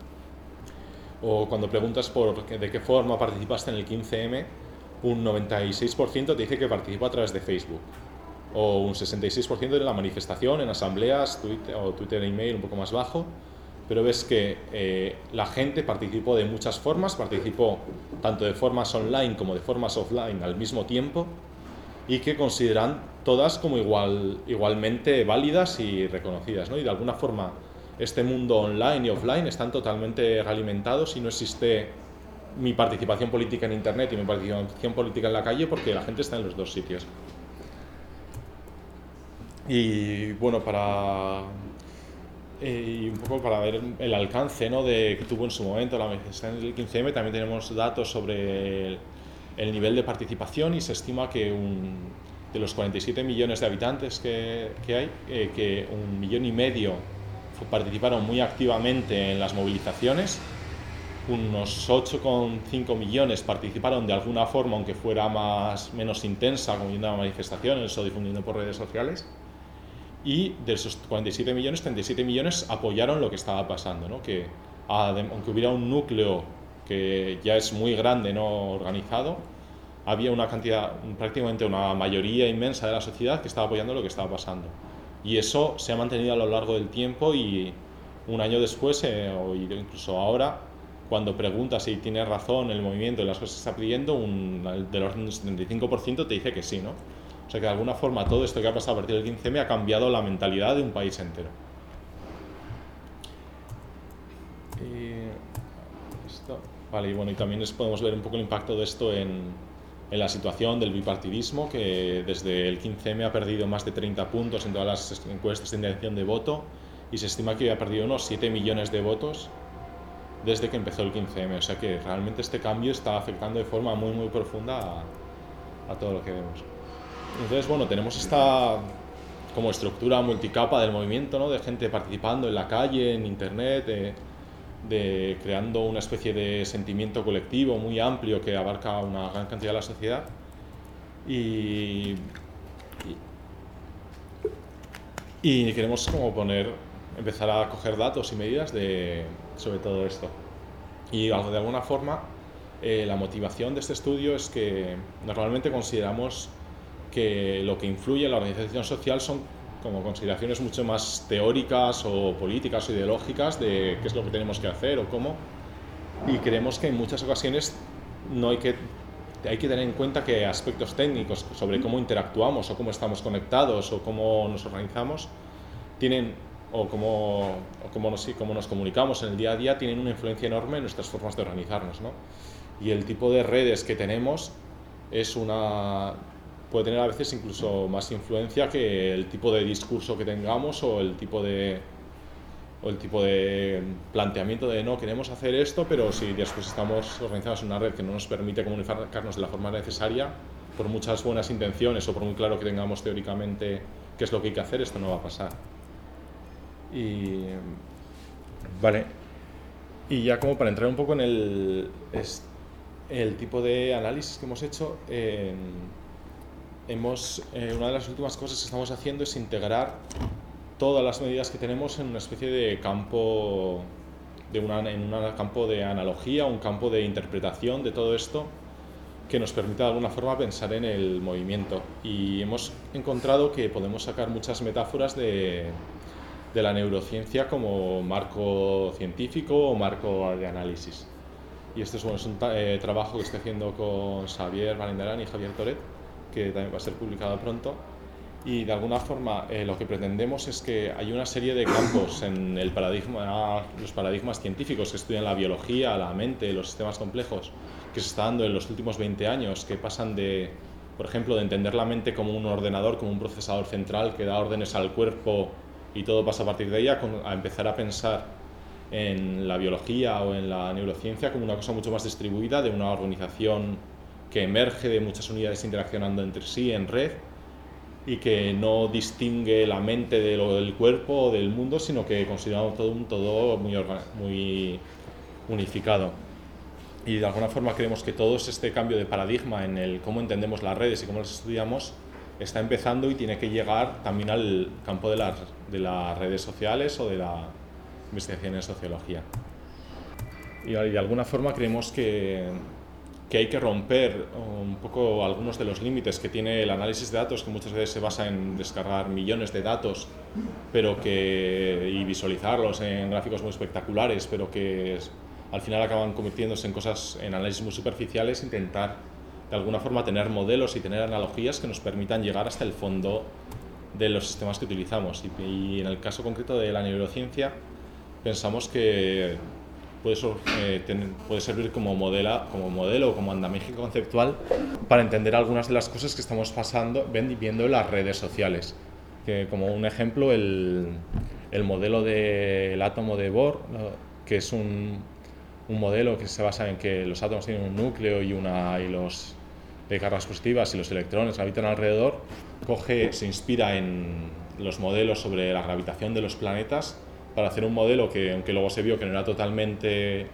O cuando preguntas por de qué forma participaste en el quince eme, un noventa y seis por ciento te dice que participó a través de Facebook, o un sesenta y seis por ciento en la manifestación, en asambleas, Twitter, o Twitter e email un poco más bajo, pero ves que eh, la gente participó de muchas formas, participó tanto de formas online como de formas offline al mismo tiempo, y que consideran todas como igual, igualmente válidas y reconocidas, ¿no? Y de alguna forma este mundo online y offline están totalmente realimentados y no existe mi participación política en Internet y mi participación política en la calle, porque la gente está en los dos sitios. Y bueno, para eh, y un poco para ver el alcance, ¿no?, de que tuvo en su momento la manifestación del quince eme, también tenemos datos sobre el, el nivel de participación, y se estima que un, de los cuarenta y siete millones de habitantes que, que hay, eh, que un millón y medio participaron muy activamente en las movilizaciones, unos ocho coma cinco millones participaron de alguna forma, aunque fuera más, menos intensa, como yendo a manifestaciones o difundiendo por redes sociales, y de esos cuarenta y siete millones, treinta y siete millones apoyaron lo que estaba pasando, ¿no? Que aunque hubiera un núcleo que ya es muy grande, no organizado, había una cantidad, prácticamente una mayoría inmensa de la sociedad que estaba apoyando lo que estaba pasando. Y eso se ha mantenido a lo largo del tiempo, y un año después, eh, o incluso ahora, cuando preguntas si tiene razón el movimiento y las cosas que está pidiendo, un, del orden del setenta y cinco por ciento te dice que sí, ¿no? O sea que de alguna forma todo esto que ha pasado a partir del quince eme ha cambiado la mentalidad de un país entero. Y, esto, vale, y bueno, y también podemos ver un poco el impacto de esto en, en la situación del bipartidismo, que desde el quince eme ha perdido más de treinta puntos en todas las encuestas de intención de voto, y se estima que ha perdido unos siete millones de votos desde que empezó el quince eme. O sea que realmente este cambio está afectando de forma muy muy profunda a, a todo lo que vemos. Entonces, bueno, tenemos esta como estructura multicapa del movimiento, ¿no?, de gente participando en la calle, en Internet, de, de creando una especie de sentimiento colectivo muy amplio que abarca una gran cantidad de la sociedad. Y, y, y queremos como poner, empezar a coger datos y medidas de, sobre todo esto. Y de alguna forma, eh, la motivación de este estudio es que normalmente consideramos que lo que influye en la organización social son como consideraciones mucho más teóricas o políticas o ideológicas de qué es lo que tenemos que hacer o cómo, y creemos que en muchas ocasiones no hay que, hay que tener en cuenta que aspectos técnicos sobre cómo interactuamos o cómo estamos conectados o cómo nos organizamos tienen, o cómo, o cómo, nos, cómo nos comunicamos en el día a día, tienen una influencia enorme en nuestras formas de organizarnos, ¿no? Y el tipo de redes que tenemos es una... puede tener a veces incluso más influencia que el tipo de discurso que tengamos o el tipo de o el tipo de planteamiento de no, queremos hacer esto, pero si después estamos organizados en una red que no nos permite comunicarnos de la forma necesaria, por muchas buenas intenciones o por muy claro que tengamos teóricamente qué es lo que hay que hacer, esto no va a pasar. Y vale, y ya como para entrar un poco en el, el tipo de análisis que hemos hecho, eh, hemos, eh, una de las últimas cosas que estamos haciendo es integrar todas las medidas que tenemos en una especie de campo, de una, en un campo de analogía, un campo de interpretación de todo esto que nos permita de alguna forma pensar en el movimiento. Y hemos encontrado que podemos sacar muchas metáforas de, de la neurociencia como marco científico o marco de análisis. Y este es, bueno, es un eh, trabajo que estoy haciendo con Xavier Valendarán y Javier Toret, que también va a ser publicado pronto. Y de alguna forma eh, lo que pretendemos es que hay una serie de campos en el paradigma, los paradigmas científicos que estudian la biología, la mente, los sistemas complejos, que se está dando en los últimos veinte años, que pasan de, por ejemplo, de entender la mente como un ordenador, como un procesador central que da órdenes al cuerpo y todo pasa a partir de ella, a empezar a pensar en la biología o en la neurociencia como una cosa mucho más distribuida, de una organización que emerge de muchas unidades interaccionando entre sí en red, y que no distingue la mente de lo del cuerpo o del mundo, sino que consideramos todo un todo muy, muy unificado. Y de alguna forma creemos que todo este cambio de paradigma en el cómo entendemos las redes y cómo las estudiamos está empezando y tiene que llegar también al campo de las, de las redes sociales o de la investigación en sociología. Y de alguna forma creemos que que hay que romper un poco algunos de los límites que tiene el análisis de datos, que muchas veces se basa en descargar millones de datos pero que, y visualizarlos en gráficos muy espectaculares, pero que al final acaban convirtiéndose en cosas, en análisis muy superficiales. Intentar de alguna forma tener modelos y tener analogías que nos permitan llegar hasta el fondo de los sistemas que utilizamos. Y, y en el caso concreto de la neurociencia, pensamos que puede, eh, tener, puede servir como, modela, como modelo o como andamiaje conceptual para entender algunas de las cosas que estamos pasando, viendo en las redes sociales. Que, como un ejemplo, el, el modelo del átomo de Bohr, que es un, un modelo que se basa en que los átomos tienen un núcleo y, una, y los de cargas positivas y los electrones habitan alrededor, coge, se inspira en los modelos sobre la gravitación de los planetas para hacer un modelo que, aunque luego se vio que no era totalmente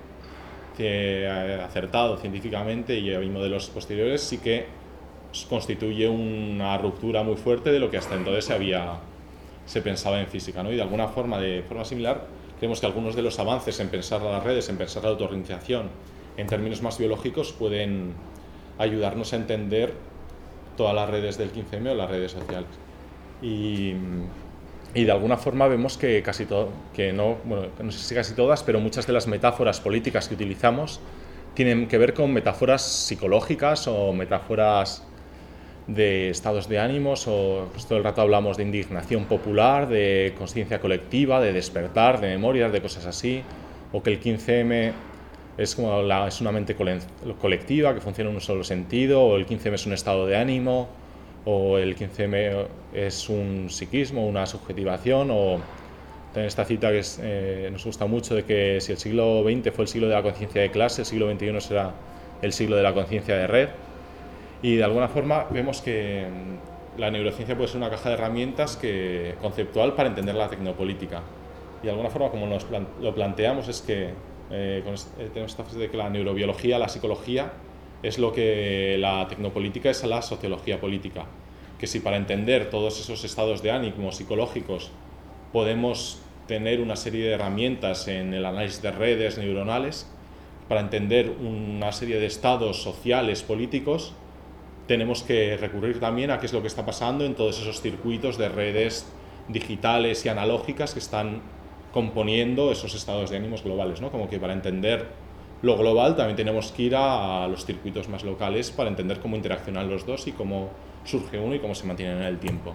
eh, acertado científicamente y hay modelos posteriores, sí que constituye una ruptura muy fuerte de lo que hasta entonces se había se pensaba en física, ¿no? Y de alguna forma, de forma similar, creemos que algunos de los avances en pensar las redes, en pensar la autorrealización en términos más biológicos pueden ayudarnos a entender todas las redes del quince eme o las redes sociales. Y, y de alguna forma vemos que casi todo, que no, bueno, no sé si casi todas, pero muchas de las metáforas políticas que utilizamos tienen que ver con metáforas psicológicas o metáforas de estados de ánimos, o pues, todo el rato hablamos de indignación popular, de conciencia colectiva, de despertar, de memorias, de cosas así, o que el quince eme es, como la, es una mente colectiva que funciona en un solo sentido, o el quince eme es un estado de ánimo, o el quince eme es un psiquismo, una subjetivación, o también esta cita que es, eh, nos gusta mucho, de que si el siglo veinte fue el siglo de la conciencia de clase, el siglo veintiuno será el siglo de la conciencia de red. Y de alguna forma vemos que la neurociencia puede ser una caja de herramientas que, conceptual para entender la tecnopolítica. Y de alguna forma, como nos plan, lo planteamos, es que eh, con, eh, tenemos esta frase de que la neurobiología, la psicología, es lo que la tecnopolítica es a la sociología política. Que si para entender todos esos estados de ánimo psicológicos podemos tener una serie de herramientas en el análisis de redes neuronales, para entender una serie de estados sociales, políticos, tenemos que recurrir también a qué es lo que está pasando en todos esos circuitos de redes digitales y analógicas que están componiendo esos estados de ánimos globales, ¿no? Como que para entender lo global también tenemos que ir a los circuitos más locales para entender cómo interaccionan los dos y cómo surge uno y cómo se mantienen en el tiempo.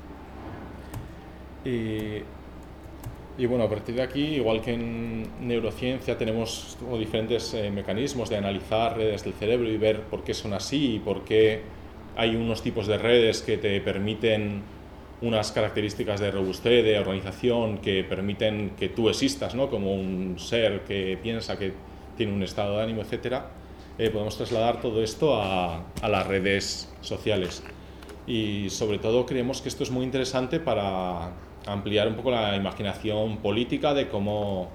Y, y bueno, a partir de aquí, igual que en neurociencia tenemos como diferentes eh, mecanismos de analizar redes del cerebro y ver por qué son así y por qué hay unos tipos de redes que te permiten unas características de robustez, de organización, que permiten que tú existas, ¿no? Como un ser que piensa, que tiene un estado de ánimo, etcétera. Eh, podemos trasladar todo esto a, a las redes sociales. Y sobre todo creemos que esto es muy interesante para ampliar un poco la imaginación política de cómo,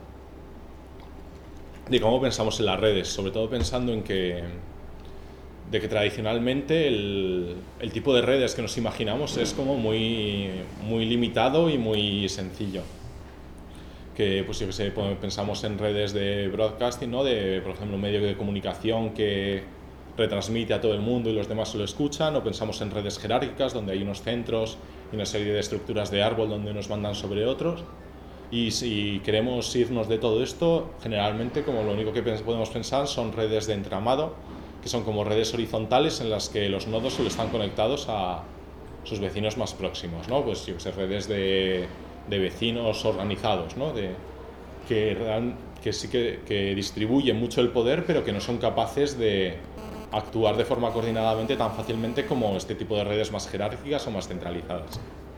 de cómo pensamos en las redes, sobre todo pensando en que, de que tradicionalmente el, el tipo de redes que nos imaginamos es como muy, muy limitado y muy sencillo. Que, pues yo que sé, pensamos en redes de broadcasting, ¿no? De, por ejemplo, un medio de comunicación que retransmite a todo el mundo y los demás se lo escuchan, o pensamos en redes jerárquicas donde hay unos centros y una serie de estructuras de árbol donde unos mandan sobre otros. Y si queremos irnos de todo esto, generalmente como lo único que podemos pensar son redes de entramado, que son como redes horizontales en las que los nodos solo están conectados a sus vecinos más próximos, ¿no? Pues yo que sé, redes de, de vecinos organizados, ¿no? De, que, que sí que, que distribuyen mucho el poder, pero que no son capaces de actuar de forma coordinadamente tan fácilmente como este tipo de redes más jerárquicas o más centralizadas.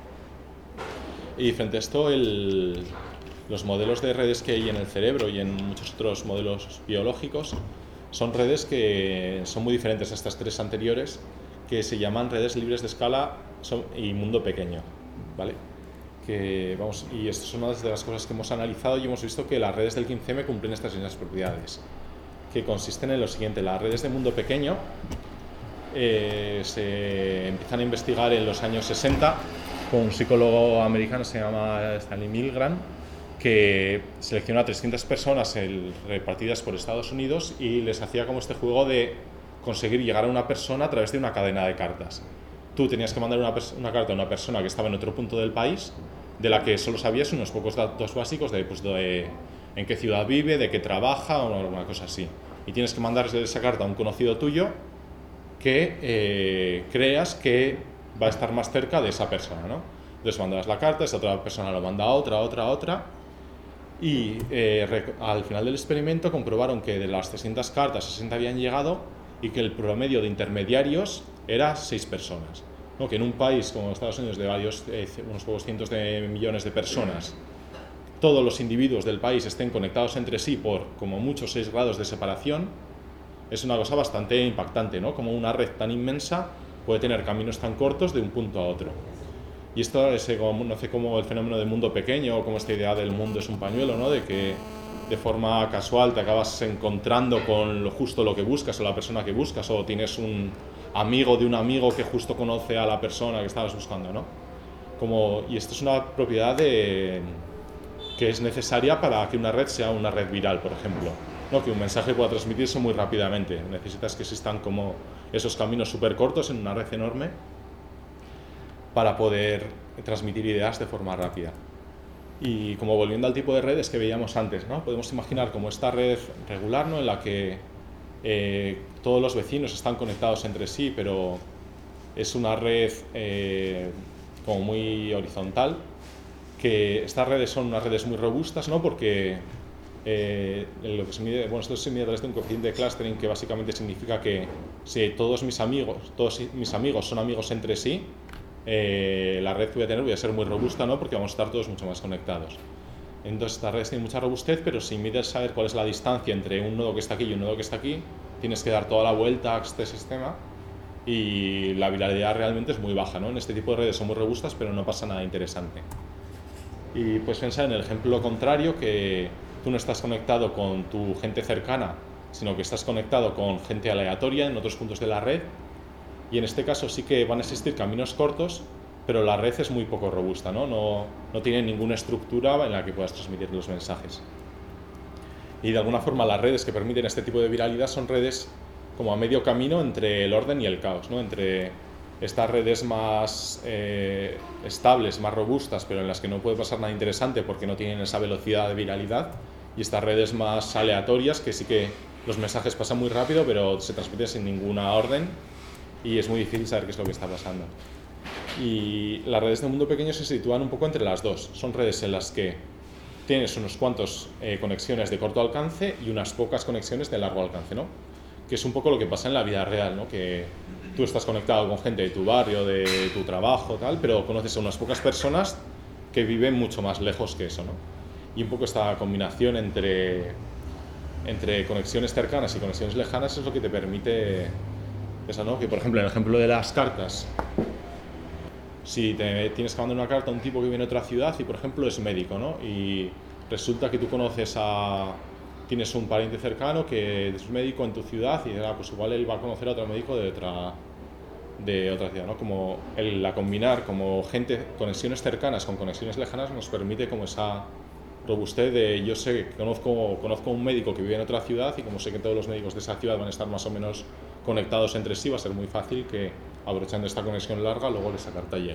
Y frente a esto, el, los modelos de redes que hay en el cerebro y en muchos otros modelos biológicos son redes que son muy diferentes a estas tres anteriores, que se llaman redes libres de escala y mundo pequeño, ¿vale? Que, vamos, y esto es una de las cosas que hemos analizado y hemos visto que las redes del quince eme cumplen estas mismas propiedades, que consisten en lo siguiente. Las redes de mundo pequeño eh, se empiezan a investigar en los años sesenta con un psicólogo americano, se llama Stanley Milgram, que seleccionó a trescientas personas el, repartidas por Estados Unidos y les hacía como este juego de conseguir llegar a una persona a través de una cadena de cartas. Tú tenías que mandar una, una carta a una persona que estaba en otro punto del país, de la que solo sabías unos pocos datos básicos de, pues, de en qué ciudad vive, de qué trabaja o alguna cosa así. Y tienes que mandar esa carta a un conocido tuyo que eh, creas que va a estar más cerca de esa persona, ¿no? Entonces mandas la carta, esa otra persona lo manda a otra, a otra, a otra, Y eh, al final del experimento comprobaron que de las trescientas cartas, sesenta habían llegado y que el promedio de intermediarios era seis personas. ¿No? Que en un país como Estados Unidos de varios, eh, unos pocos cientos de millones de personas, todos los individuos del país estén conectados entre sí por como mucho seis grados de separación, es una cosa bastante impactante, ¿no? Como una red tan inmensa puede tener caminos tan cortos de un punto a otro. Y esto es como, no sé, como el fenómeno del mundo pequeño, o como esta idea del mundo es un pañuelo, ¿no? De que de forma casual te acabas encontrando con lo, justo lo que buscas o la persona que buscas, o tienes un amigo de un amigo que justo conoce a la persona que estabas buscando, ¿no? Como, y esto es una propiedad de, que es necesaria para que una red sea una red viral, por ejemplo, ¿no? Que un mensaje pueda transmitirse muy rápidamente. Necesitas que existan como esos caminos súper cortos en una red enorme para poder transmitir ideas de forma rápida. Y como volviendo al tipo de redes que veíamos antes, ¿no? Podemos imaginar como esta red regular, ¿no? En la que eh, todos los vecinos están conectados entre sí, pero es una red eh, como muy horizontal, que estas redes son unas redes muy robustas, ¿no? Porque eh, lo que se mide, bueno, esto se mide a través de un coeficiente de clustering, que básicamente significa que si todos mis amigos, todos mis amigos son amigos entre sí, Eh, la red que voy a tener voy a ser muy robusta, ¿no? Porque vamos a estar todos mucho más conectados. Entonces esta red tiene mucha robustez, pero si mides saber cuál es la distancia entre un nodo que está aquí y un nodo que está aquí, tienes que dar toda la vuelta a este sistema y la viralidad realmente es muy baja, ¿no? En este tipo de redes son muy robustas, pero no pasa nada interesante. Y puedes pensar en el ejemplo contrario, que tú no estás conectado con tu gente cercana, sino que estás conectado con gente aleatoria en otros puntos de la red. Y en este caso sí que van a existir caminos cortos, pero la red es muy poco robusta, ¿no? No, no tiene ninguna estructura en la que puedas transmitir los mensajes. Y de alguna forma las redes que permiten este tipo de viralidad son redes como a medio camino entre el orden y el caos, ¿no? Entre estas redes más eh, estables, más robustas, pero en las que no puede pasar nada interesante porque no tienen esa velocidad de viralidad, y estas redes más aleatorias que sí que los mensajes pasan muy rápido, pero se transmiten sin ninguna orden y es muy difícil saber qué es lo que está pasando. Y las redes de mundo pequeño se sitúan un poco entre las dos. Son redes en las que tienes unos cuantos eh, conexiones de corto alcance y unas pocas conexiones de largo alcance, ¿no? Que es un poco lo que pasa en la vida real, ¿no? Que tú estás conectado con gente de tu barrio, de tu trabajo, tal, pero conoces a unas pocas personas que viven mucho más lejos que eso, ¿no? Y un poco esta combinación entre, entre conexiones cercanas y conexiones lejanas es lo que te permite eso, ¿no? Que por ejemplo en el ejemplo de las cartas, si te tienes que mandar una carta a un tipo que viene de otra ciudad y por ejemplo es médico, ¿no? Y resulta que tú conoces a tienes un pariente cercano que es médico en tu ciudad y ah, pues igual él va a conocer a otro médico de otra de otra ciudad, ¿no? Como el la combinar como gente, conexiones cercanas con conexiones lejanas nos permite como esa robustez de yo sé que conozco conozco a un médico que vive en otra ciudad y como sé que todos los médicos de esa ciudad van a estar más o menos conectados entre sí, va a ser muy fácil que, aprovechando esta conexión larga, luego esa carta llegue.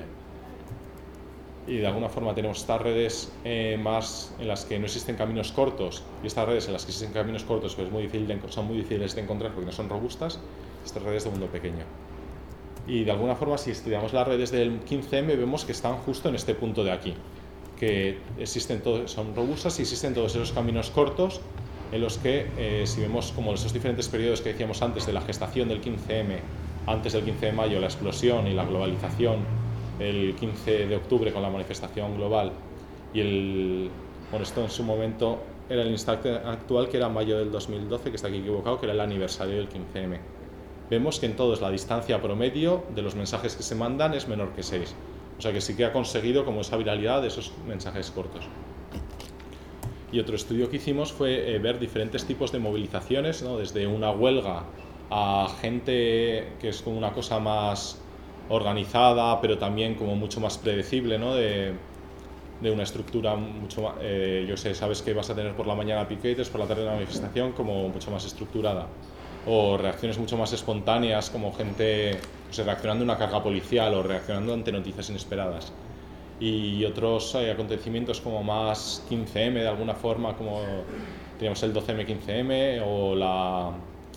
Y de alguna forma tenemos estas redes eh, más en las que no existen caminos cortos, y estas redes en las que existen caminos cortos pues muy difícil de, son muy difíciles de encontrar porque no son robustas, estas redes de mundo pequeño. Y de alguna forma, si estudiamos las redes del quince eme, vemos que están justo en este punto de aquí, que existen todos, son robustas y existen todos esos caminos cortos en los que, eh, si vemos como esos diferentes periodos que decíamos antes de la gestación del quince eme, antes del quince de mayo, la explosión y la globalización, el quince de octubre con la manifestación global, y el, bueno, esto en su momento era el instante actual, que era mayo del dos mil doce, que está aquí equivocado, que era el aniversario del quince eme. Vemos que en todos la distancia promedio de los mensajes que se mandan es menor que seis. O sea que sí que ha conseguido como esa viralidad de esos mensajes cortos. Y otro estudio que hicimos fue eh, ver diferentes tipos de movilizaciones, ¿no? Desde una huelga a gente que es como una cosa más organizada, pero también como mucho más predecible, ¿no? De, de una estructura mucho más, eh, yo sé, sabes que vas a tener por la mañana piquetes, por la tarde una manifestación, como mucho más estructurada. O reacciones mucho más espontáneas, como gente, o sea, reaccionando a una carga policial o reaccionando ante noticias inesperadas. Y otros eh, acontecimientos como más quince eme de alguna forma, como teníamos el doce eme, quince eme, o la,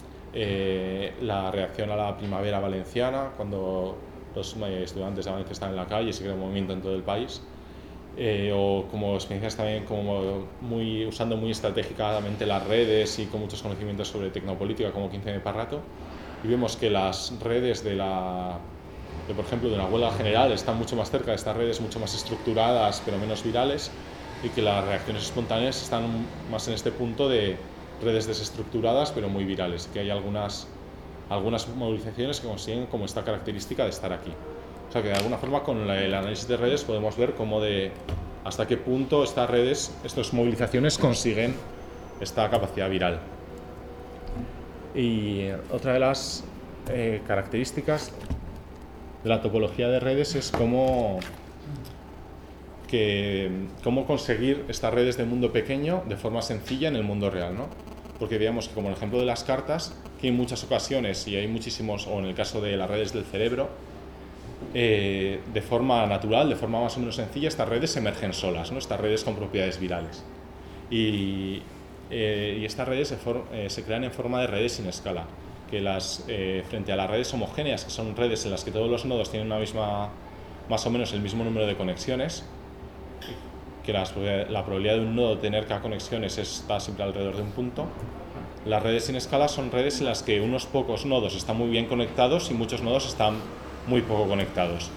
eh, la reacción a la primavera valenciana, cuando los estudiantes de Valencia están en la calle y se crea un movimiento en todo el país. eh, o como experiencias también como muy, usando muy estratégicamente las redes y con muchos conocimientos sobre tecnopolítica como quince eme para rato, y vemos que las redes de la, de, por ejemplo, de una huelga general están mucho más cerca de estas redes, mucho más estructuradas pero menos virales, y que las reacciones espontáneas están más en este punto de redes desestructuradas pero muy virales, que hay algunas, algunas movilizaciones que consiguen como esta característica de estar aquí. O sea que de alguna forma con el análisis de redes podemos ver cómo de hasta qué punto estas redes, estas movilizaciones consiguen esta capacidad viral. Y otra de las eh, características de la topología de redes es cómo, que, cómo conseguir estas redes de mundo pequeño de forma sencilla en el mundo real, ¿no? Porque digamos que como el ejemplo de las cartas, que en muchas ocasiones, y hay muchísimos, o en el caso de las redes del cerebro, eh, de forma natural, de forma más o menos sencilla, estas redes emergen solas, ¿no? Estas redes con propiedades virales. Y, eh, y estas redes se, for, eh, se crean en forma de redes sin escala, que las, eh, frente a las redes homogéneas, que son redes en las que todos los nodos tienen una misma, más o menos el mismo número de conexiones, que las, la probabilidad de un nodo tener cada conexiones está siempre alrededor de un punto. Las redes sin escala son redes en las que unos pocos nodos están muy bien conectados y muchos nodos están muy poco conectados.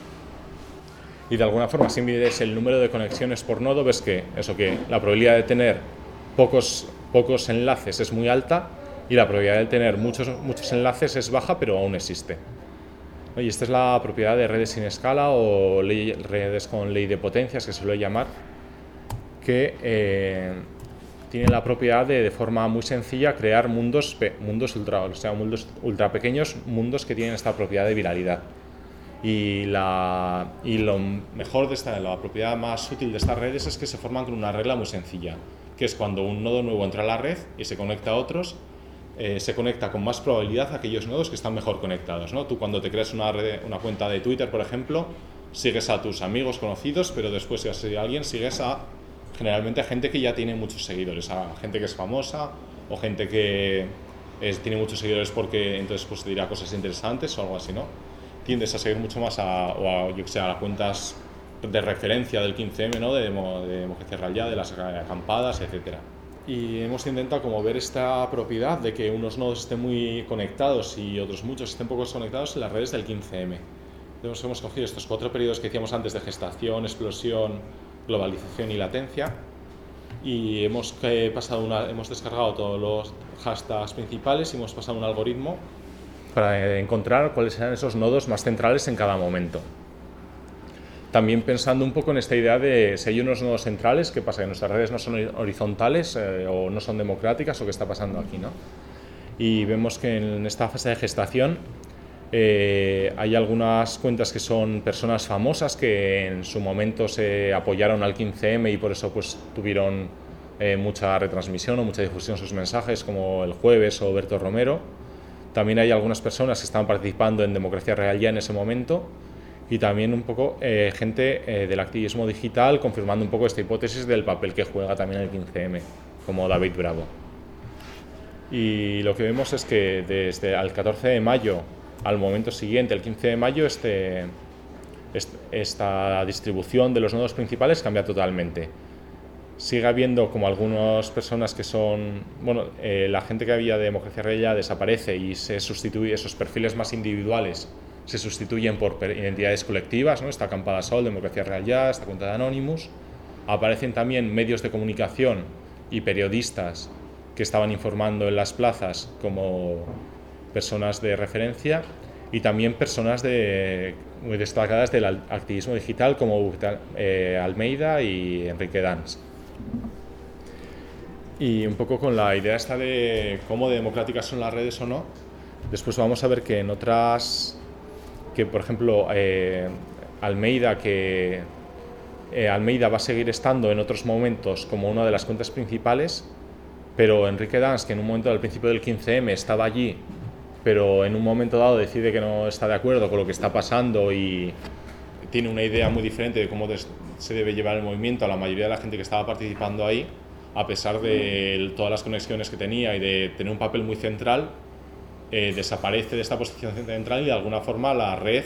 Y de alguna forma, si mides el número de conexiones por nodo, ves que eso, que la probabilidad de tener pocos, pocos enlaces es muy alta y la probabilidad de tener muchos, muchos enlaces es baja, pero aún existe. Y esta es la propiedad de redes sin escala o ley, redes con ley de potencias, que se suele llamar, que eh, tiene la propiedad de, de forma muy sencilla, crear mundos, mundos ultra, o sea, mundos ultra pequeños, mundos que tienen esta propiedad de viralidad. Y, la, y lo mejor de esta, la propiedad más útil de estas redes es que se forman con una regla muy sencilla, que es cuando un nodo nuevo entra a la red y se conecta a otros, eh, se conecta con más probabilidad a aquellos nodos que están mejor conectados, ¿no? Tú cuando te creas una, red, una cuenta de Twitter, por ejemplo, sigues a tus amigos conocidos, pero después si vas a seguir a alguien, sigues a generalmente a gente que ya tiene muchos seguidores, a gente que es famosa o gente que es, tiene muchos seguidores porque entonces pues te dirá cosas interesantes o algo así, ¿no? Tiendes a seguir mucho más a, o a, yo que sé, a las cuentas de referencia del quince eme, ¿no? de, de Democracia Real Ya, de las acampadas, etcétera. Y hemos intentado como ver esta propiedad de que unos nodos estén muy conectados y otros muchos estén poco conectados en las redes del quince eme. Entonces hemos cogido estos cuatro periodos que decíamos antes de gestación, explosión, globalización y latencia, y hemos, eh, pasado una, hemos descargado todos los hashtags principales y hemos pasado un algoritmo para encontrar cuáles eran esos nodos más centrales en cada momento. También pensando un poco en esta idea de si hay unos nodos centrales, ¿qué pasa? Que nuestras redes no son horizontales eh, o no son democráticas, o qué está pasando aquí, ¿no? Y vemos que en esta fase de gestación eh, hay algunas cuentas que son personas famosas que en su momento se apoyaron al quince eme y por eso pues tuvieron eh, mucha retransmisión o mucha difusión sus mensajes, como El Jueves o Berto Romero. También hay algunas personas que estaban participando en Democracia Real Ya en ese momento, y también un poco eh, gente eh, del activismo digital confirmando un poco esta hipótesis del papel que juega también el quince eme, como David Bravo. Y lo que vemos es que desde el catorce de mayo al momento siguiente, el quince de mayo, este, este, esta distribución de los nodos principales cambia totalmente. Sigue habiendo como algunas personas que son, bueno, eh, la gente que había de Democracia Real Ya desaparece y se sustituye, esos perfiles más individuales se sustituyen por identidades colectivas, ¿no? Esta Acampada Sol, Democracia Real Ya, esta cuenta de Anonymous. Aparecen también medios de comunicación y periodistas que estaban informando en las plazas como personas de referencia, y también personas de, muy destacadas del activismo digital como eh, Almeida y Enrique Dans. Y un poco con la idea esta de cómo democráticas son las redes o no, después vamos a ver que en otras, que por ejemplo eh, Almeida, que eh, Almeida va a seguir estando en otros momentos como una de las cuentas principales, pero Enrique Dans, que en un momento al principio del quince eme estaba allí, pero en un momento dado decide que no está de acuerdo con lo que está pasando y tiene una idea muy diferente de cómo se debe llevar el movimiento a la mayoría de la gente que estaba participando ahí, a pesar de todas las conexiones que tenía y de tener un papel muy central, eh, desaparece de esta posición central y de alguna forma la red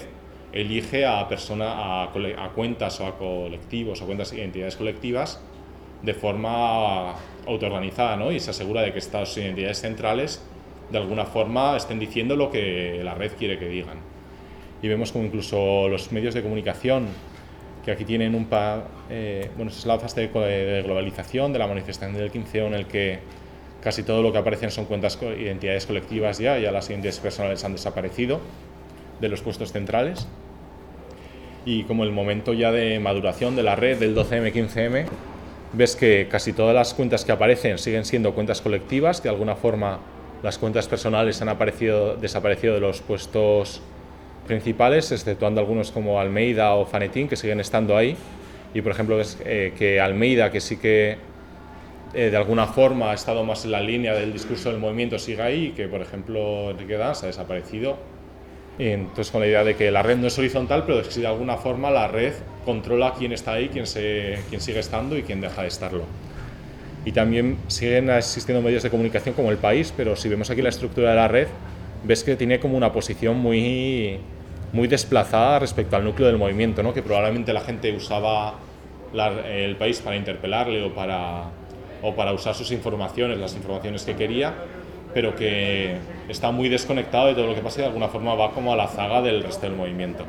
elige a, persona, a, cole, a cuentas o a colectivos o cuentas e identidades colectivas de forma autoorganizada, ¿no? Y se asegura de que estas identidades centrales de alguna forma estén diciendo lo que la red quiere que digan. Y vemos como incluso los medios de comunicación, que aquí tienen un pa, eh, bueno, es la fase de, de globalización de la manifestación del quince en el que casi todo lo que aparecen son cuentas, identidades colectivas ya, ya las identidades personales han desaparecido de los puestos centrales. Y como el momento ya de maduración de la red del doce eme, quince eme, ves que casi todas las cuentas que aparecen siguen siendo cuentas colectivas, que de alguna forma las cuentas personales han aparecido, desaparecido de los puestos principales, exceptuando algunos como Almeida o Fanetín, que siguen estando ahí. Y por ejemplo ves eh, que Almeida, que sí que eh, de alguna forma ha estado más en la línea del discurso del movimiento, sigue ahí, y que por ejemplo Enrique Dans ha desaparecido. Y entonces con la idea de que la red no es horizontal, pero que si de alguna forma la red controla quién está ahí, quién, se, quién sigue estando y quién deja de estarlo. Y también siguen existiendo medios de comunicación como El País, pero si vemos aquí la estructura de la red, ves que tiene como una posición muy, muy desplazada respecto al núcleo del movimiento, ¿no? Que probablemente la gente usaba la, El País para interpelarle o para, o para usar sus informaciones, las informaciones que quería, pero que está muy desconectado de todo lo que pasa y de alguna forma va como a la zaga del resto del movimiento.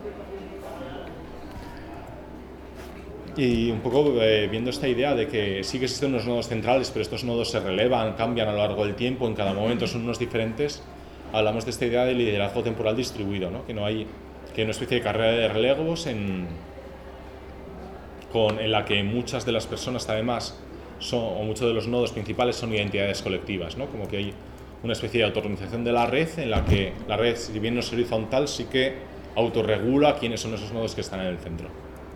Y un poco eh, viendo esta idea de que sí que existen unos nodos centrales, pero estos nodos se relevan, cambian a lo largo del tiempo, en cada momento son unos diferentes, hablamos de esta idea de liderazgo temporal distribuido, ¿no? Que no hay, que hay una especie de carrera de relevos en, con, en la que muchas de las personas además son, o muchos de los nodos principales son identidades colectivas, ¿no? Como que hay una especie de autorganización de la red en la que la red, si bien no es horizontal, sí que autorregula quiénes son esos nodos que están en el centro.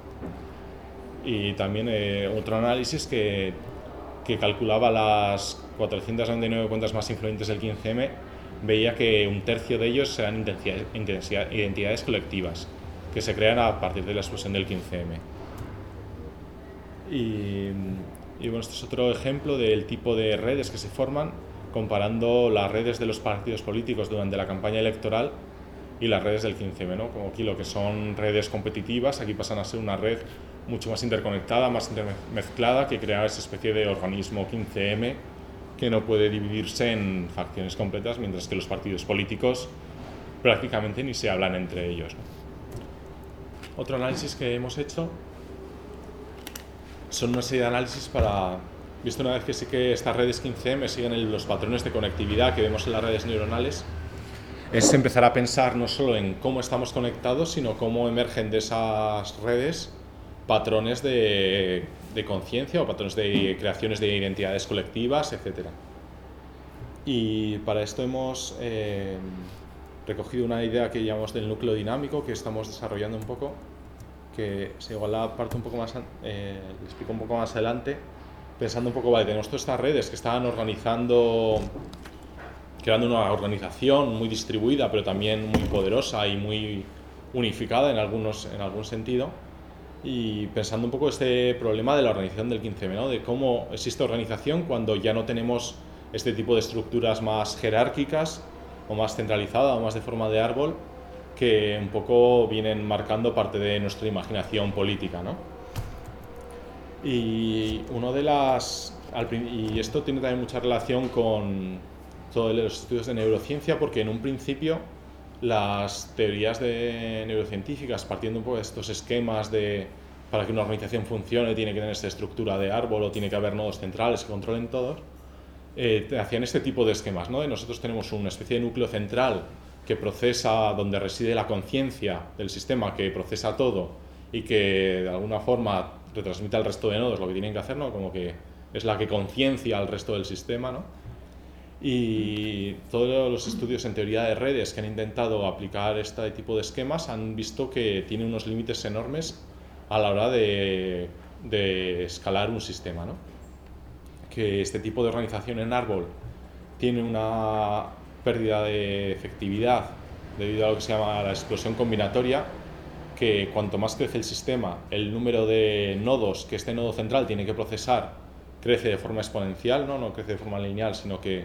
Y también eh, otro análisis que, que calculaba las cuatrocientas noventa y nueve cuentas más influyentes del quince eme, veía que un tercio de ellos eran identidades colectivas que se crean a partir de la explosión del quince eme. Y, y bueno, este es otro ejemplo del tipo de redes que se forman comparando las redes de los partidos políticos durante la campaña electoral y las redes del quince eme, ¿no? Como aquí lo que son redes competitivas, aquí pasan a ser una red mucho más interconectada, más intermezclada, que crea esa especie de organismo quince eme que no puede dividirse en facciones completas, mientras que los partidos políticos prácticamente ni se hablan entre ellos, ¿no? Otro análisis que hemos hecho son una serie de análisis para, visto una vez que sí que estas redes quince eme siguen el, los patrones de conectividad que vemos en las redes neuronales, es empezar a pensar no solo en cómo estamos conectados, sino cómo emergen de esas redes patrones de, de conciencia o patrones de creaciones de identidades colectivas, etcétera. Y para esto hemos eh, recogido una idea que llamamos del núcleo dinámico, que estamos desarrollando un poco, que si igual la parte un poco más, eh, le explico un poco más adelante, pensando un poco, vale, tenemos todas estas redes que estaban organizando, creando una organización muy distribuida, pero también muy poderosa y muy unificada en, algunos, en algún sentido. Y pensando un poco este problema de la organización del quince eme, ¿no? De cómo existe organización cuando ya no tenemos este tipo de estructuras más jerárquicas o más centralizadas o más de forma de árbol que un poco vienen marcando parte de nuestra imaginación política, ¿no? Y uno de las y esto tiene también mucha relación con todos los estudios de neurociencia, porque en un principio las teorías de neurocientíficas, partiendo un poco de estos esquemas de para que una organización funcione tiene que tener esta estructura de árbol o tiene que haber nodos centrales que controlen todos, eh, hacían este tipo de esquemas, ¿no? De nosotros tenemos una especie de núcleo central que procesa, donde reside la conciencia del sistema, que procesa todo y que de alguna forma retransmite al resto de nodos lo que tienen que hacer, ¿no? Como que es la que conciencia al resto del sistema, ¿no? Y todos los estudios en teoría de redes que han intentado aplicar este tipo de esquemas han visto que tiene unos límites enormes a la hora de, de escalar un sistema, ¿no? Que este tipo de organización en árbol tiene una pérdida de efectividad debido a lo que se llama la explosión combinatoria, que cuanto más crece el sistema, el número de nodos que este nodo central tiene que procesar crece de forma exponencial, no, no crece de forma lineal, sino que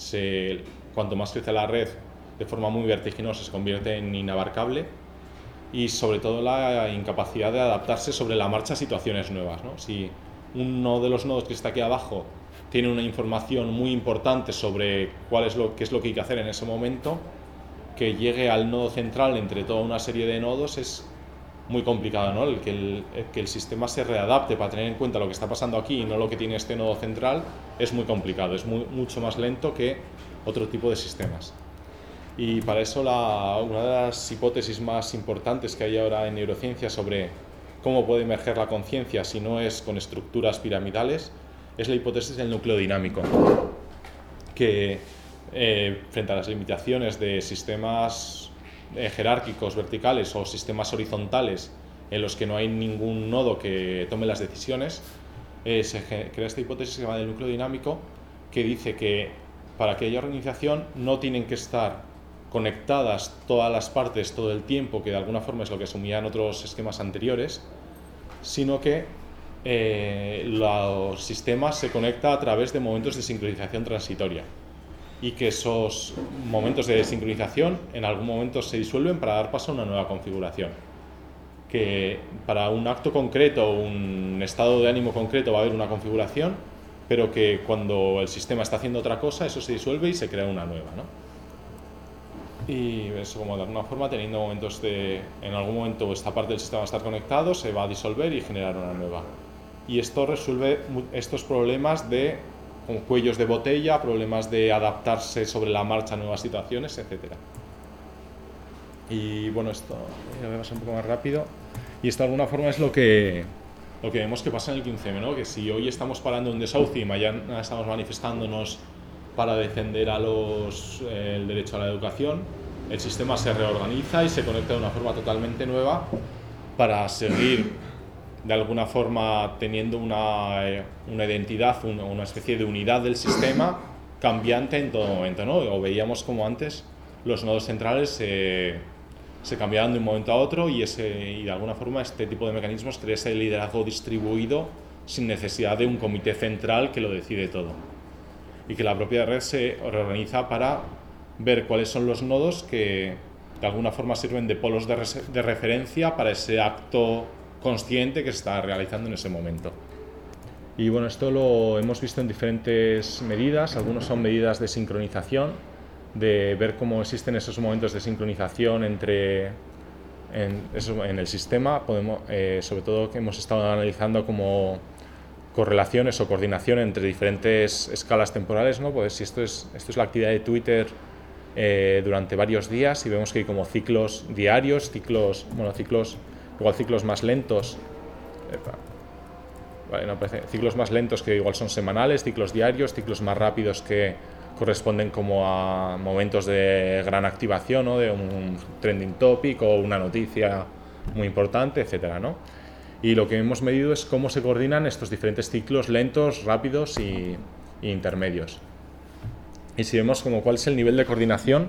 se, cuanto más crece la red de forma muy vertiginosa se convierte en inabarcable. y sobre todo la incapacidad de adaptarse sobre la marcha a situaciones nuevas, ¿no? Si uno de los nodos que está aquí abajo tiene una información muy importante sobre cuál es lo, qué es lo que hay que hacer en ese momento, que llegue al nodo central entre toda una serie de nodos es muy complicado, ¿no? El que el, el que el sistema se readapte para tener en cuenta lo que está pasando aquí y no lo que tiene este nodo central es muy complicado, es muy, mucho más lento que otro tipo de sistemas. Y para eso la, una de las hipótesis más importantes que hay ahora en neurociencia sobre cómo puede emerger la conciencia si no es con estructuras piramidales es la hipótesis del núcleo dinámico, que eh, frente a las limitaciones de sistemas eh, jerárquicos verticales o sistemas horizontales en los que no hay ningún nodo que tome las decisiones, eh, se crea esta hipótesis que se llama del núcleo dinámico, que dice que para que haya organización no tienen que estar conectadas todas las partes todo el tiempo, que de alguna forma es lo que asumían otros esquemas anteriores, sino que eh, los sistemas se conectan a través de momentos de sincronización transitoria y que esos momentos de sincronización en algún momento se disuelven para dar paso a una nueva configuración. Que para un acto concreto, un estado de ánimo concreto va a haber una configuración, pero que cuando el sistema está haciendo otra cosa, eso se disuelve y se crea una nueva, ¿no? Y eso, como de alguna forma, teniendo momentos de, en algún momento esta parte del sistema va a estar conectado, se va a disolver y generar una nueva. Y esto resuelve estos problemas de con cuellos de botella, problemas de adaptarse sobre la marcha a nuevas situaciones, etcétera. Y bueno, esto voy a pasar un poco más rápido. Y esto de alguna forma es lo que, lo que vemos que pasa en el quince eme, ¿no? Que si hoy estamos parando un desahucio y mañana estamos manifestándonos para defender a los, eh, el derecho a la educación, el sistema se reorganiza y se conecta de una forma totalmente nueva para seguir de alguna forma teniendo una, eh, una identidad, una, una especie de unidad del sistema cambiante en todo momento, ¿no? O veíamos como antes los nodos centrales se, se cambiaban de un momento a otro y, ese, y de alguna forma este tipo de mecanismos crea ese liderazgo distribuido sin necesidad de un comité central que lo decide todo. Y que la propia red se reorganiza para ver cuáles son los nodos que de alguna forma sirven de polos de, de referencia para ese acto consciente que se está realizando en ese momento. Y bueno, esto lo hemos visto en diferentes medidas. Algunos son medidas de sincronización, de ver cómo existen esos momentos de sincronización entre en, eso, en el sistema. Podemos, eh, sobre todo que hemos estado analizando como correlaciones o coordinación entre diferentes escalas temporales, ¿no? Pues si esto es, esto es la actividad de Twitter eh, durante varios días y vemos que hay como ciclos diarios, ciclos, bueno, ciclos, igual ciclos más lentos, epa, vale, no, parece, ciclos más lentos que igual son semanales, ciclos diarios, ciclos más rápidos que corresponden como a momentos de gran activación, ¿no? De un trending topic o una noticia muy importante, etcétera, ¿no? Y lo que hemos medido es cómo se coordinan estos diferentes ciclos lentos, rápidos y, y intermedios. Y si vemos como cuál es el nivel de coordinación,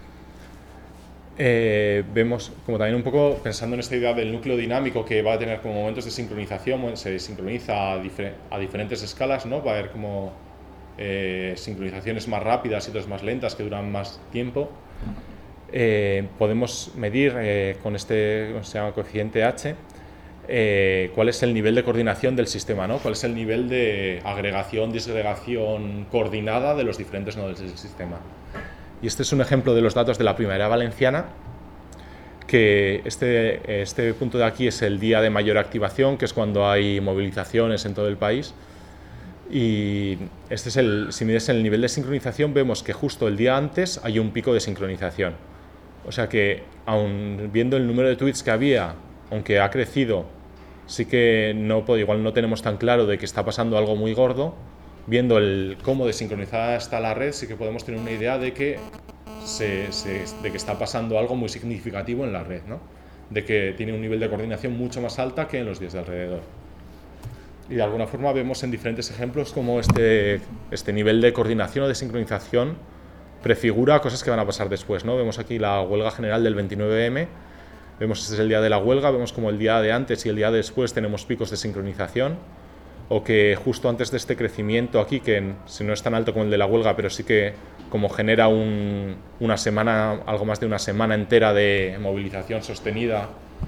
eh, vemos como también un poco pensando en esta idea del núcleo dinámico que va a tener como momentos de sincronización, se sincroniza a, difer a diferentes escalas, ¿no? Va a haber como eh, sincronizaciones más rápidas y otras más lentas que duran más tiempo. Eh, podemos medir eh, con este, se llama coeficiente H, Eh, cuál es el nivel de coordinación del sistema, ¿no? Cuál es el nivel de agregación, disgregación coordinada de los diferentes nodos del sistema. Y este es un ejemplo de los datos de la Primavera Valenciana, que este, este punto de aquí es el día de mayor activación, que es cuando hay movilizaciones en todo el país. Y este es el, si mides el nivel de sincronización, vemos que justo el día antes hay un pico de sincronización. O sea que, aun viendo el número de tweets que había, aunque ha crecido, sí que no, igual no tenemos tan claro de que está pasando algo muy gordo. Viendo el cómo desincronizada está la red, sí que podemos tener una idea de que, se, se, de que está pasando algo muy significativo en la red, ¿no? De que tiene un nivel de coordinación mucho más alta que en los días de alrededor. Y de alguna forma vemos en diferentes ejemplos cómo este, este nivel de coordinación o de sincronización prefigura cosas que van a pasar después, ¿no? Vemos aquí la huelga general del veintinueve eme. Vemos este es el día de la huelga, vemos como el día de antes y el día de después tenemos picos de sincronización, o que justo antes de este crecimiento aquí, que si no es tan alto como el de la huelga, pero sí que como genera un, una semana, algo más de una semana entera de movilización sostenida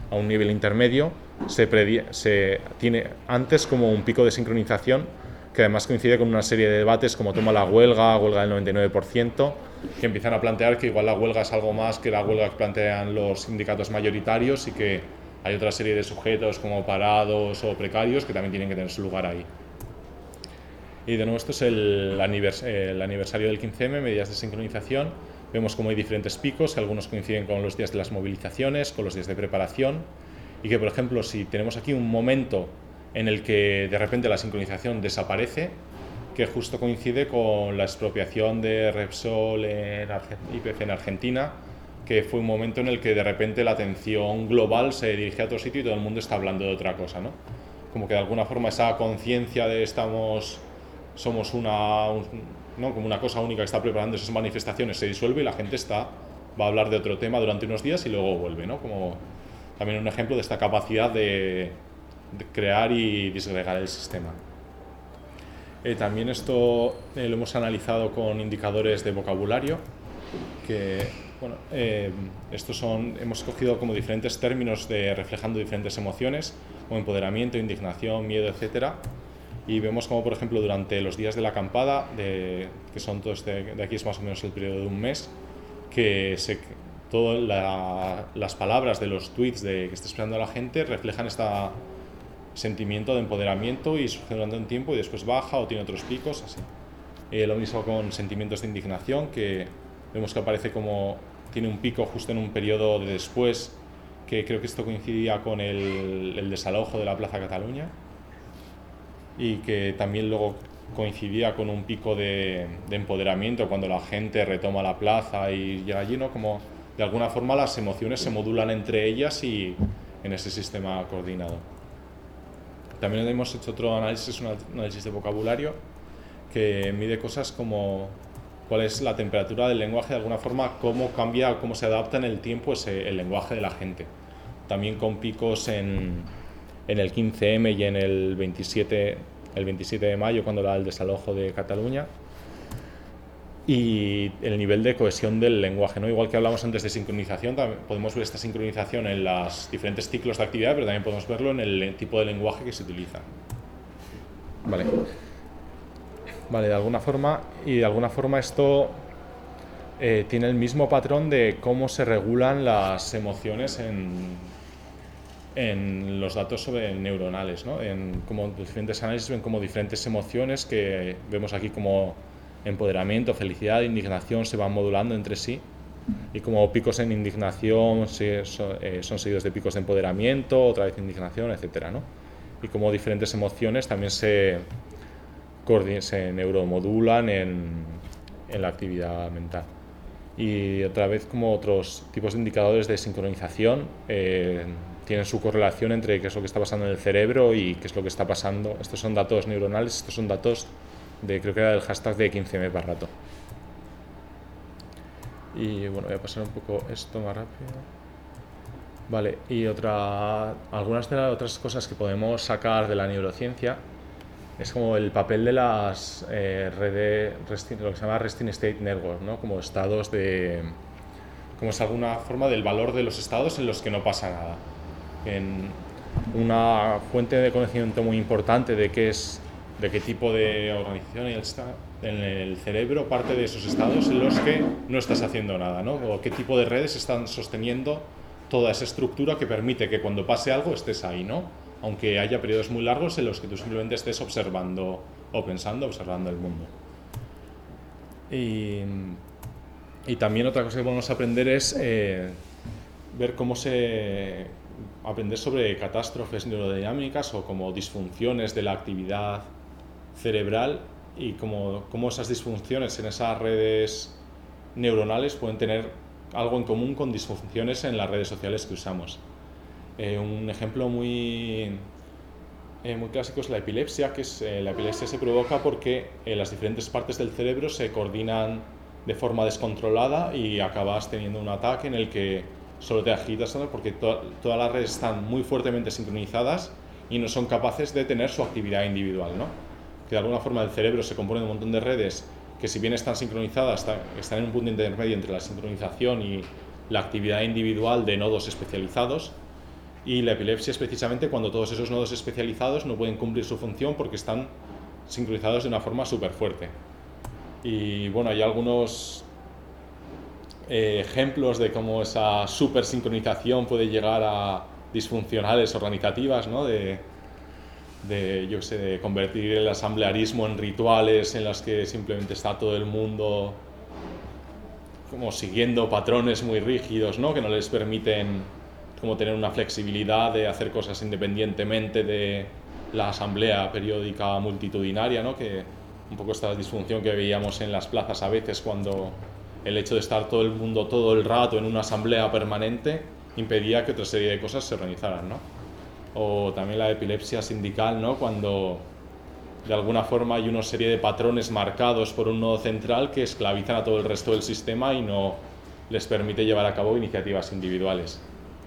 a un nivel intermedio, se, predie- se tiene antes como un pico de sincronización que además coincide con una serie de debates como toma la huelga, huelga del noventa y nueve por ciento, que empiezan a plantear que igual la huelga es algo más que la huelga que plantean los sindicatos mayoritarios y que hay otra serie de sujetos como parados o precarios que también tienen que tener su lugar ahí. Y de nuevo esto es el, anivers- el aniversario del quince eme, medidas de sincronización. Vemos como hay diferentes picos, que algunos coinciden con los días de las movilizaciones, con los días de preparación, y que por ejemplo si tenemos aquí un momento en el que de repente la sincronización desaparece, que justo coincide con la expropiación de Repsol en I P F en Argentina, que fue un momento en el que de repente la atención global se dirige a otro sitio y todo el mundo está hablando de otra cosa, ¿no? Como que de alguna forma esa conciencia de estamos, somos una, un, ¿no? como una cosa única que está preparando esas manifestaciones se disuelve y la gente está, va a hablar de otro tema durante unos días y luego vuelve, ¿no? Como también un ejemplo de esta capacidad de, de crear y disgregar el sistema. Eh, también esto eh, lo hemos analizado con indicadores de vocabulario, que bueno, eh, estos son, hemos cogido como diferentes términos de reflejando diferentes emociones, como empoderamiento, indignación, miedo, etcétera. Y vemos como, por ejemplo, durante los días de la acampada, de, que son todos de, de aquí es más o menos el periodo de un mes, que se, todas la, las palabras de los tweets de, que está esperando la gente reflejan este sentimiento de empoderamiento y surge durante un tiempo y después baja o tiene otros picos, así. Eh, lo mismo con sentimientos de indignación, que vemos que aparece como, tiene un pico justo en un periodo de después, que creo que esto coincidía con el, el desalojo de la Plaza Cataluña, y que también luego coincidía con un pico de, de empoderamiento cuando la gente retoma la plaza y llega allí, ¿no? Como de alguna forma las emociones se modulan entre ellas y en ese sistema coordinado. También hemos hecho otro análisis, un análisis de vocabulario que mide cosas como cuál es la temperatura del lenguaje, de alguna forma cómo cambia, cómo se adapta en el tiempo ese, el lenguaje de la gente. También con picos en, en el quince eme y en el veintisiete, el veintisiete de mayo, cuando era el desalojo de Cataluña. Y el nivel de cohesión del lenguaje, ¿no? Igual que hablamos antes de sincronización, también podemos ver esta sincronización en los diferentes ciclos de actividad, pero también podemos verlo en el tipo de lenguaje que se utiliza. Vale. Vale, de alguna forma, y de alguna forma esto eh, tiene el mismo patrón de cómo se regulan las emociones en, en los datos sobre neuronales, ¿no? En como diferentes análisis ven como diferentes emociones que vemos aquí como empoderamiento, felicidad, indignación se van modulando entre sí, y como picos en indignación se, son, eh, son seguidos de picos de empoderamiento, otra vez indignación, etcétera, ¿no? Y como diferentes emociones también se, se neuromodulan en, en la actividad mental. Y otra vez como otros tipos de indicadores de sincronización eh, tienen su correlación entre qué es lo que está pasando en el cerebro y qué es lo que está pasando. Estos son datos neuronales, estos son datos de, creo que era el hashtag de quince eme para rato. Y bueno, voy a pasar un poco esto más rápido. Vale, y otra, algunas de las otras cosas que podemos sacar de la neurociencia es como el papel de las eh, redes, resting, lo que se llama Resting State Network, ¿no? Como estados de, como es alguna forma del valor de los estados en los que no pasa nada. En una fuente de conocimiento muy importante de qué es, de qué tipo de organización está en el cerebro, parte de esos estados en los que no estás haciendo nada, ¿no? O qué tipo de redes están sosteniendo toda esa estructura que permite que cuando pase algo estés ahí, ¿no? Aunque haya periodos muy largos en los que tú simplemente estés observando o pensando, observando el mundo. Y, y también otra cosa que podemos aprender es eh, ver cómo se... aprender sobre catástrofes neurodinámicas o como disfunciones de la actividad cerebral y cómo, cómo esas disfunciones en esas redes neuronales pueden tener algo en común con disfunciones en las redes sociales que usamos. Eh, un ejemplo muy, eh, muy clásico es la epilepsia, que es, eh, la epilepsia se provoca porque eh, las diferentes partes del cerebro se coordinan de forma descontrolada y acabas teniendo un ataque en el que solo te agitas, ¿no? Porque to todas las redes están muy fuertemente sincronizadas y no son capaces de tener su actividad individual, ¿no? Que de alguna forma el cerebro se compone de un montón de redes que, si bien están sincronizadas, están, están en un punto intermedio entre la sincronización y la actividad individual de nodos especializados, Y la epilepsia es precisamente cuando todos esos nodos especializados no pueden cumplir su función porque están sincronizados de una forma súper fuerte. Y bueno, hay algunos eh, ejemplos de cómo esa super sincronización puede llegar a disfuncionales organizativas, ¿no? De, de, yo sé, de convertir el asamblearismo en rituales en las que simplemente está todo el mundo como siguiendo patrones muy rígidos, ¿no? Que no les permiten como tener una flexibilidad de hacer cosas independientemente de la asamblea periódica multitudinaria, ¿no? Que un poco esta disfunción que veíamos en las plazas a veces, cuando el hecho de estar todo el mundo todo el rato en una asamblea permanente impedía que otra serie de cosas se organizaran, ¿no? O también la epilepsia sindical, ¿no? Cuando de alguna forma hay una serie de patrones marcados por un nodo central que esclavizan a todo el resto del sistema y no les permite llevar a cabo iniciativas individuales.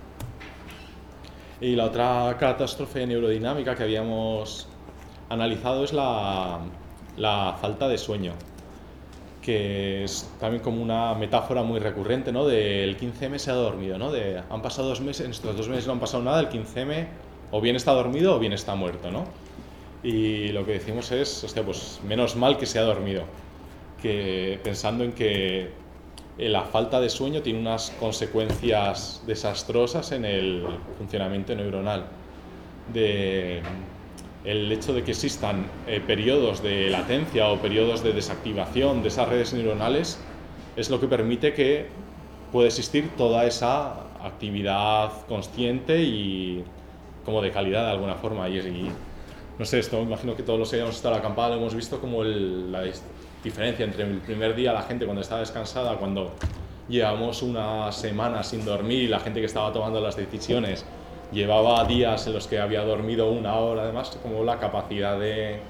Y la otra catástrofe neurodinámica que habíamos analizado es la, la falta de sueño, que es también como una metáfora muy recurrente, ¿no? Del quince eme se ha dormido, ¿no? De, han pasado dos meses, en estos dos meses no han pasado nada, el quince eme o bien está dormido o bien está muerto, ¿no? Y lo que decimos es, hostia, pues menos mal que se ha dormido, que pensando en que la falta de sueño tiene unas consecuencias desastrosas en el funcionamiento neuronal. De, el hecho de que existan eh, periodos de latencia o periodos de desactivación de esas redes neuronales es lo que permite que pueda existir toda esa actividad consciente y como de calidad de alguna forma. Y, y no sé, esto imagino que todos los que hayamos estado a la acampada lo hemos visto como el, la diferencia entre el primer día, la gente cuando estaba descansada, cuando llevamos una semana sin dormir y la gente que estaba tomando las decisiones llevaba días en los que había dormido una hora, además, como la capacidad de,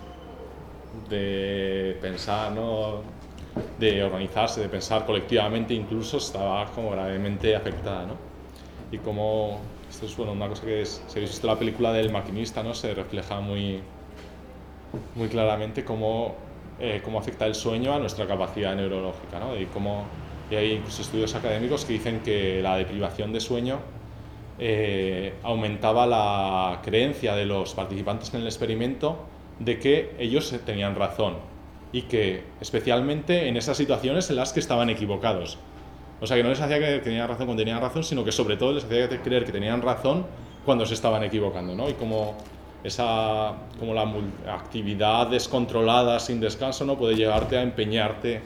de pensar, ¿no? De organizarse, de pensar colectivamente, incluso estaba como gravemente afectada, ¿no? Y como esto es bueno, una cosa que es, si habéis visto la película del maquinista, ¿no? Se refleja muy, muy claramente cómo, eh, cómo afecta el sueño a nuestra capacidad neurológica, ¿no? Y, cómo, y hay incluso estudios académicos que dicen que la deprivación de sueño eh, aumentaba la creencia de los participantes en el experimento de que ellos tenían razón y que especialmente en esas situaciones en las que estaban equivocados. O sea, que no les hacía creer que tenían razón cuando tenían razón, sino que sobre todo les hacía creer que tenían razón cuando se estaban equivocando, ¿no? Y como esa, como la actividad descontrolada sin descanso, ¿no? Puede llevarte a empeñarte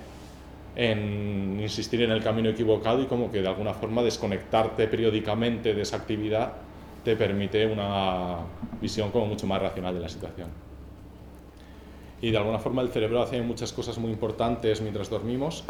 en insistir en el camino equivocado, y como que de alguna forma desconectarte periódicamente de esa actividad te permite una visión como mucho más racional de la situación. Y de alguna forma el cerebro hace muchas cosas muy importantes mientras dormimos,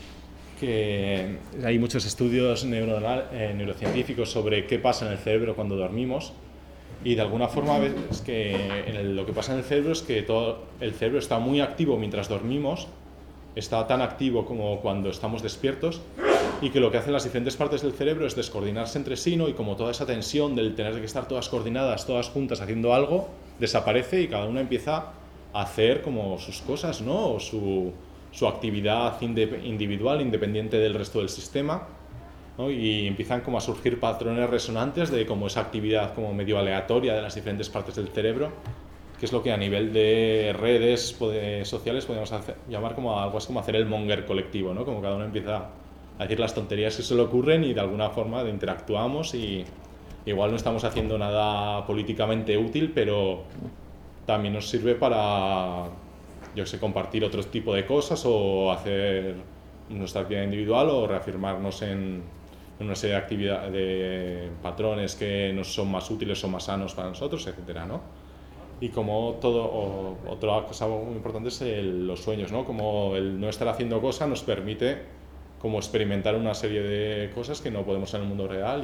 que hay muchos estudios neuronal, eh, neurocientíficos sobre qué pasa en el cerebro cuando dormimos, y de alguna forma ves que en el, lo que pasa en el cerebro es que todo el cerebro está muy activo mientras dormimos, está tan activo como cuando estamos despiertos, y que lo que hacen las diferentes partes del cerebro es descoordinarse entre sí, ¿no? Y como toda esa tensión del tener que estar todas coordinadas, todas juntas haciendo algo, desaparece y cada una empieza a hacer como sus cosas, ¿no? O su, su actividad individual, independiente del resto del sistema, ¿no? Y empiezan como a surgir patrones resonantes de como esa actividad como medio aleatoria de las diferentes partes del cerebro, que es lo que a nivel de redes sociales podemos hacer, llamar como algo así como hacer el monger colectivo, ¿no? Como cada uno empieza a decir las tonterías que se le ocurren y de alguna forma interactuamos, y igual no estamos haciendo nada políticamente útil, pero también nos sirve para, yo sé, compartir otro tipo de cosas o hacer nuestra actividad individual o reafirmarnos en, en una serie de actividades, de patrones que nos son más útiles o más sanos para nosotros, etcétera, ¿no? Y como todo, o, otra cosa muy importante es el, los sueños, ¿no? Como el no estar haciendo cosas nos permite como experimentar una serie de cosas que no podemos en el mundo real.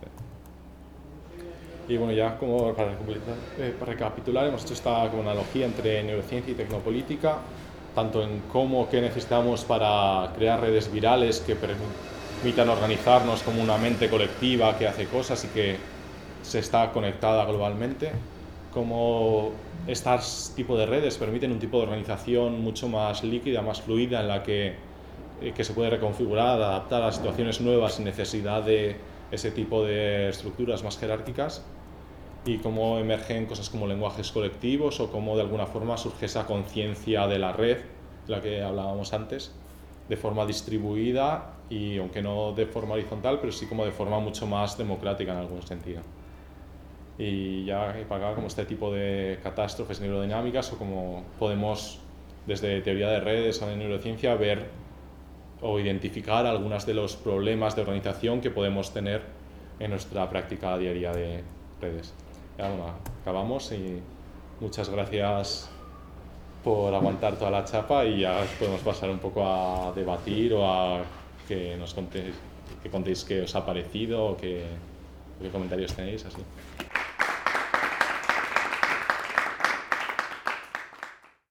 Y, y bueno, ya como para, eh, para recapitular, hemos hecho esta como analogía entre neurociencia y tecnopolítica, tanto en cómo qué necesitamos para crear redes virales que permitan organizarnos como una mente colectiva que hace cosas y que se está conectada globalmente, como estos tipos de redes permiten un tipo de organización mucho más líquida, más fluida, en la que, eh, que se puede reconfigurar, adaptar a situaciones nuevas sin necesidad de ese tipo de estructuras más jerárquicas, y cómo emergen cosas como lenguajes colectivos o cómo de alguna forma surge esa conciencia de la red, de la que hablábamos antes, de forma distribuida y aunque no de forma horizontal, pero sí como de forma mucho más democrática en algún sentido. Y ya para acá, como este tipo de catástrofes neurodinámicas o como podemos desde teoría de redes o de neurociencia ver o identificar algunos de los problemas de organización que podemos tener en nuestra práctica diaria de redes. Ya, bueno, acabamos y muchas gracias por aguantar toda la chapa y ya podemos pasar un poco a debatir o a que nos contéis, que contéis qué os ha parecido o qué, qué comentarios tenéis, así.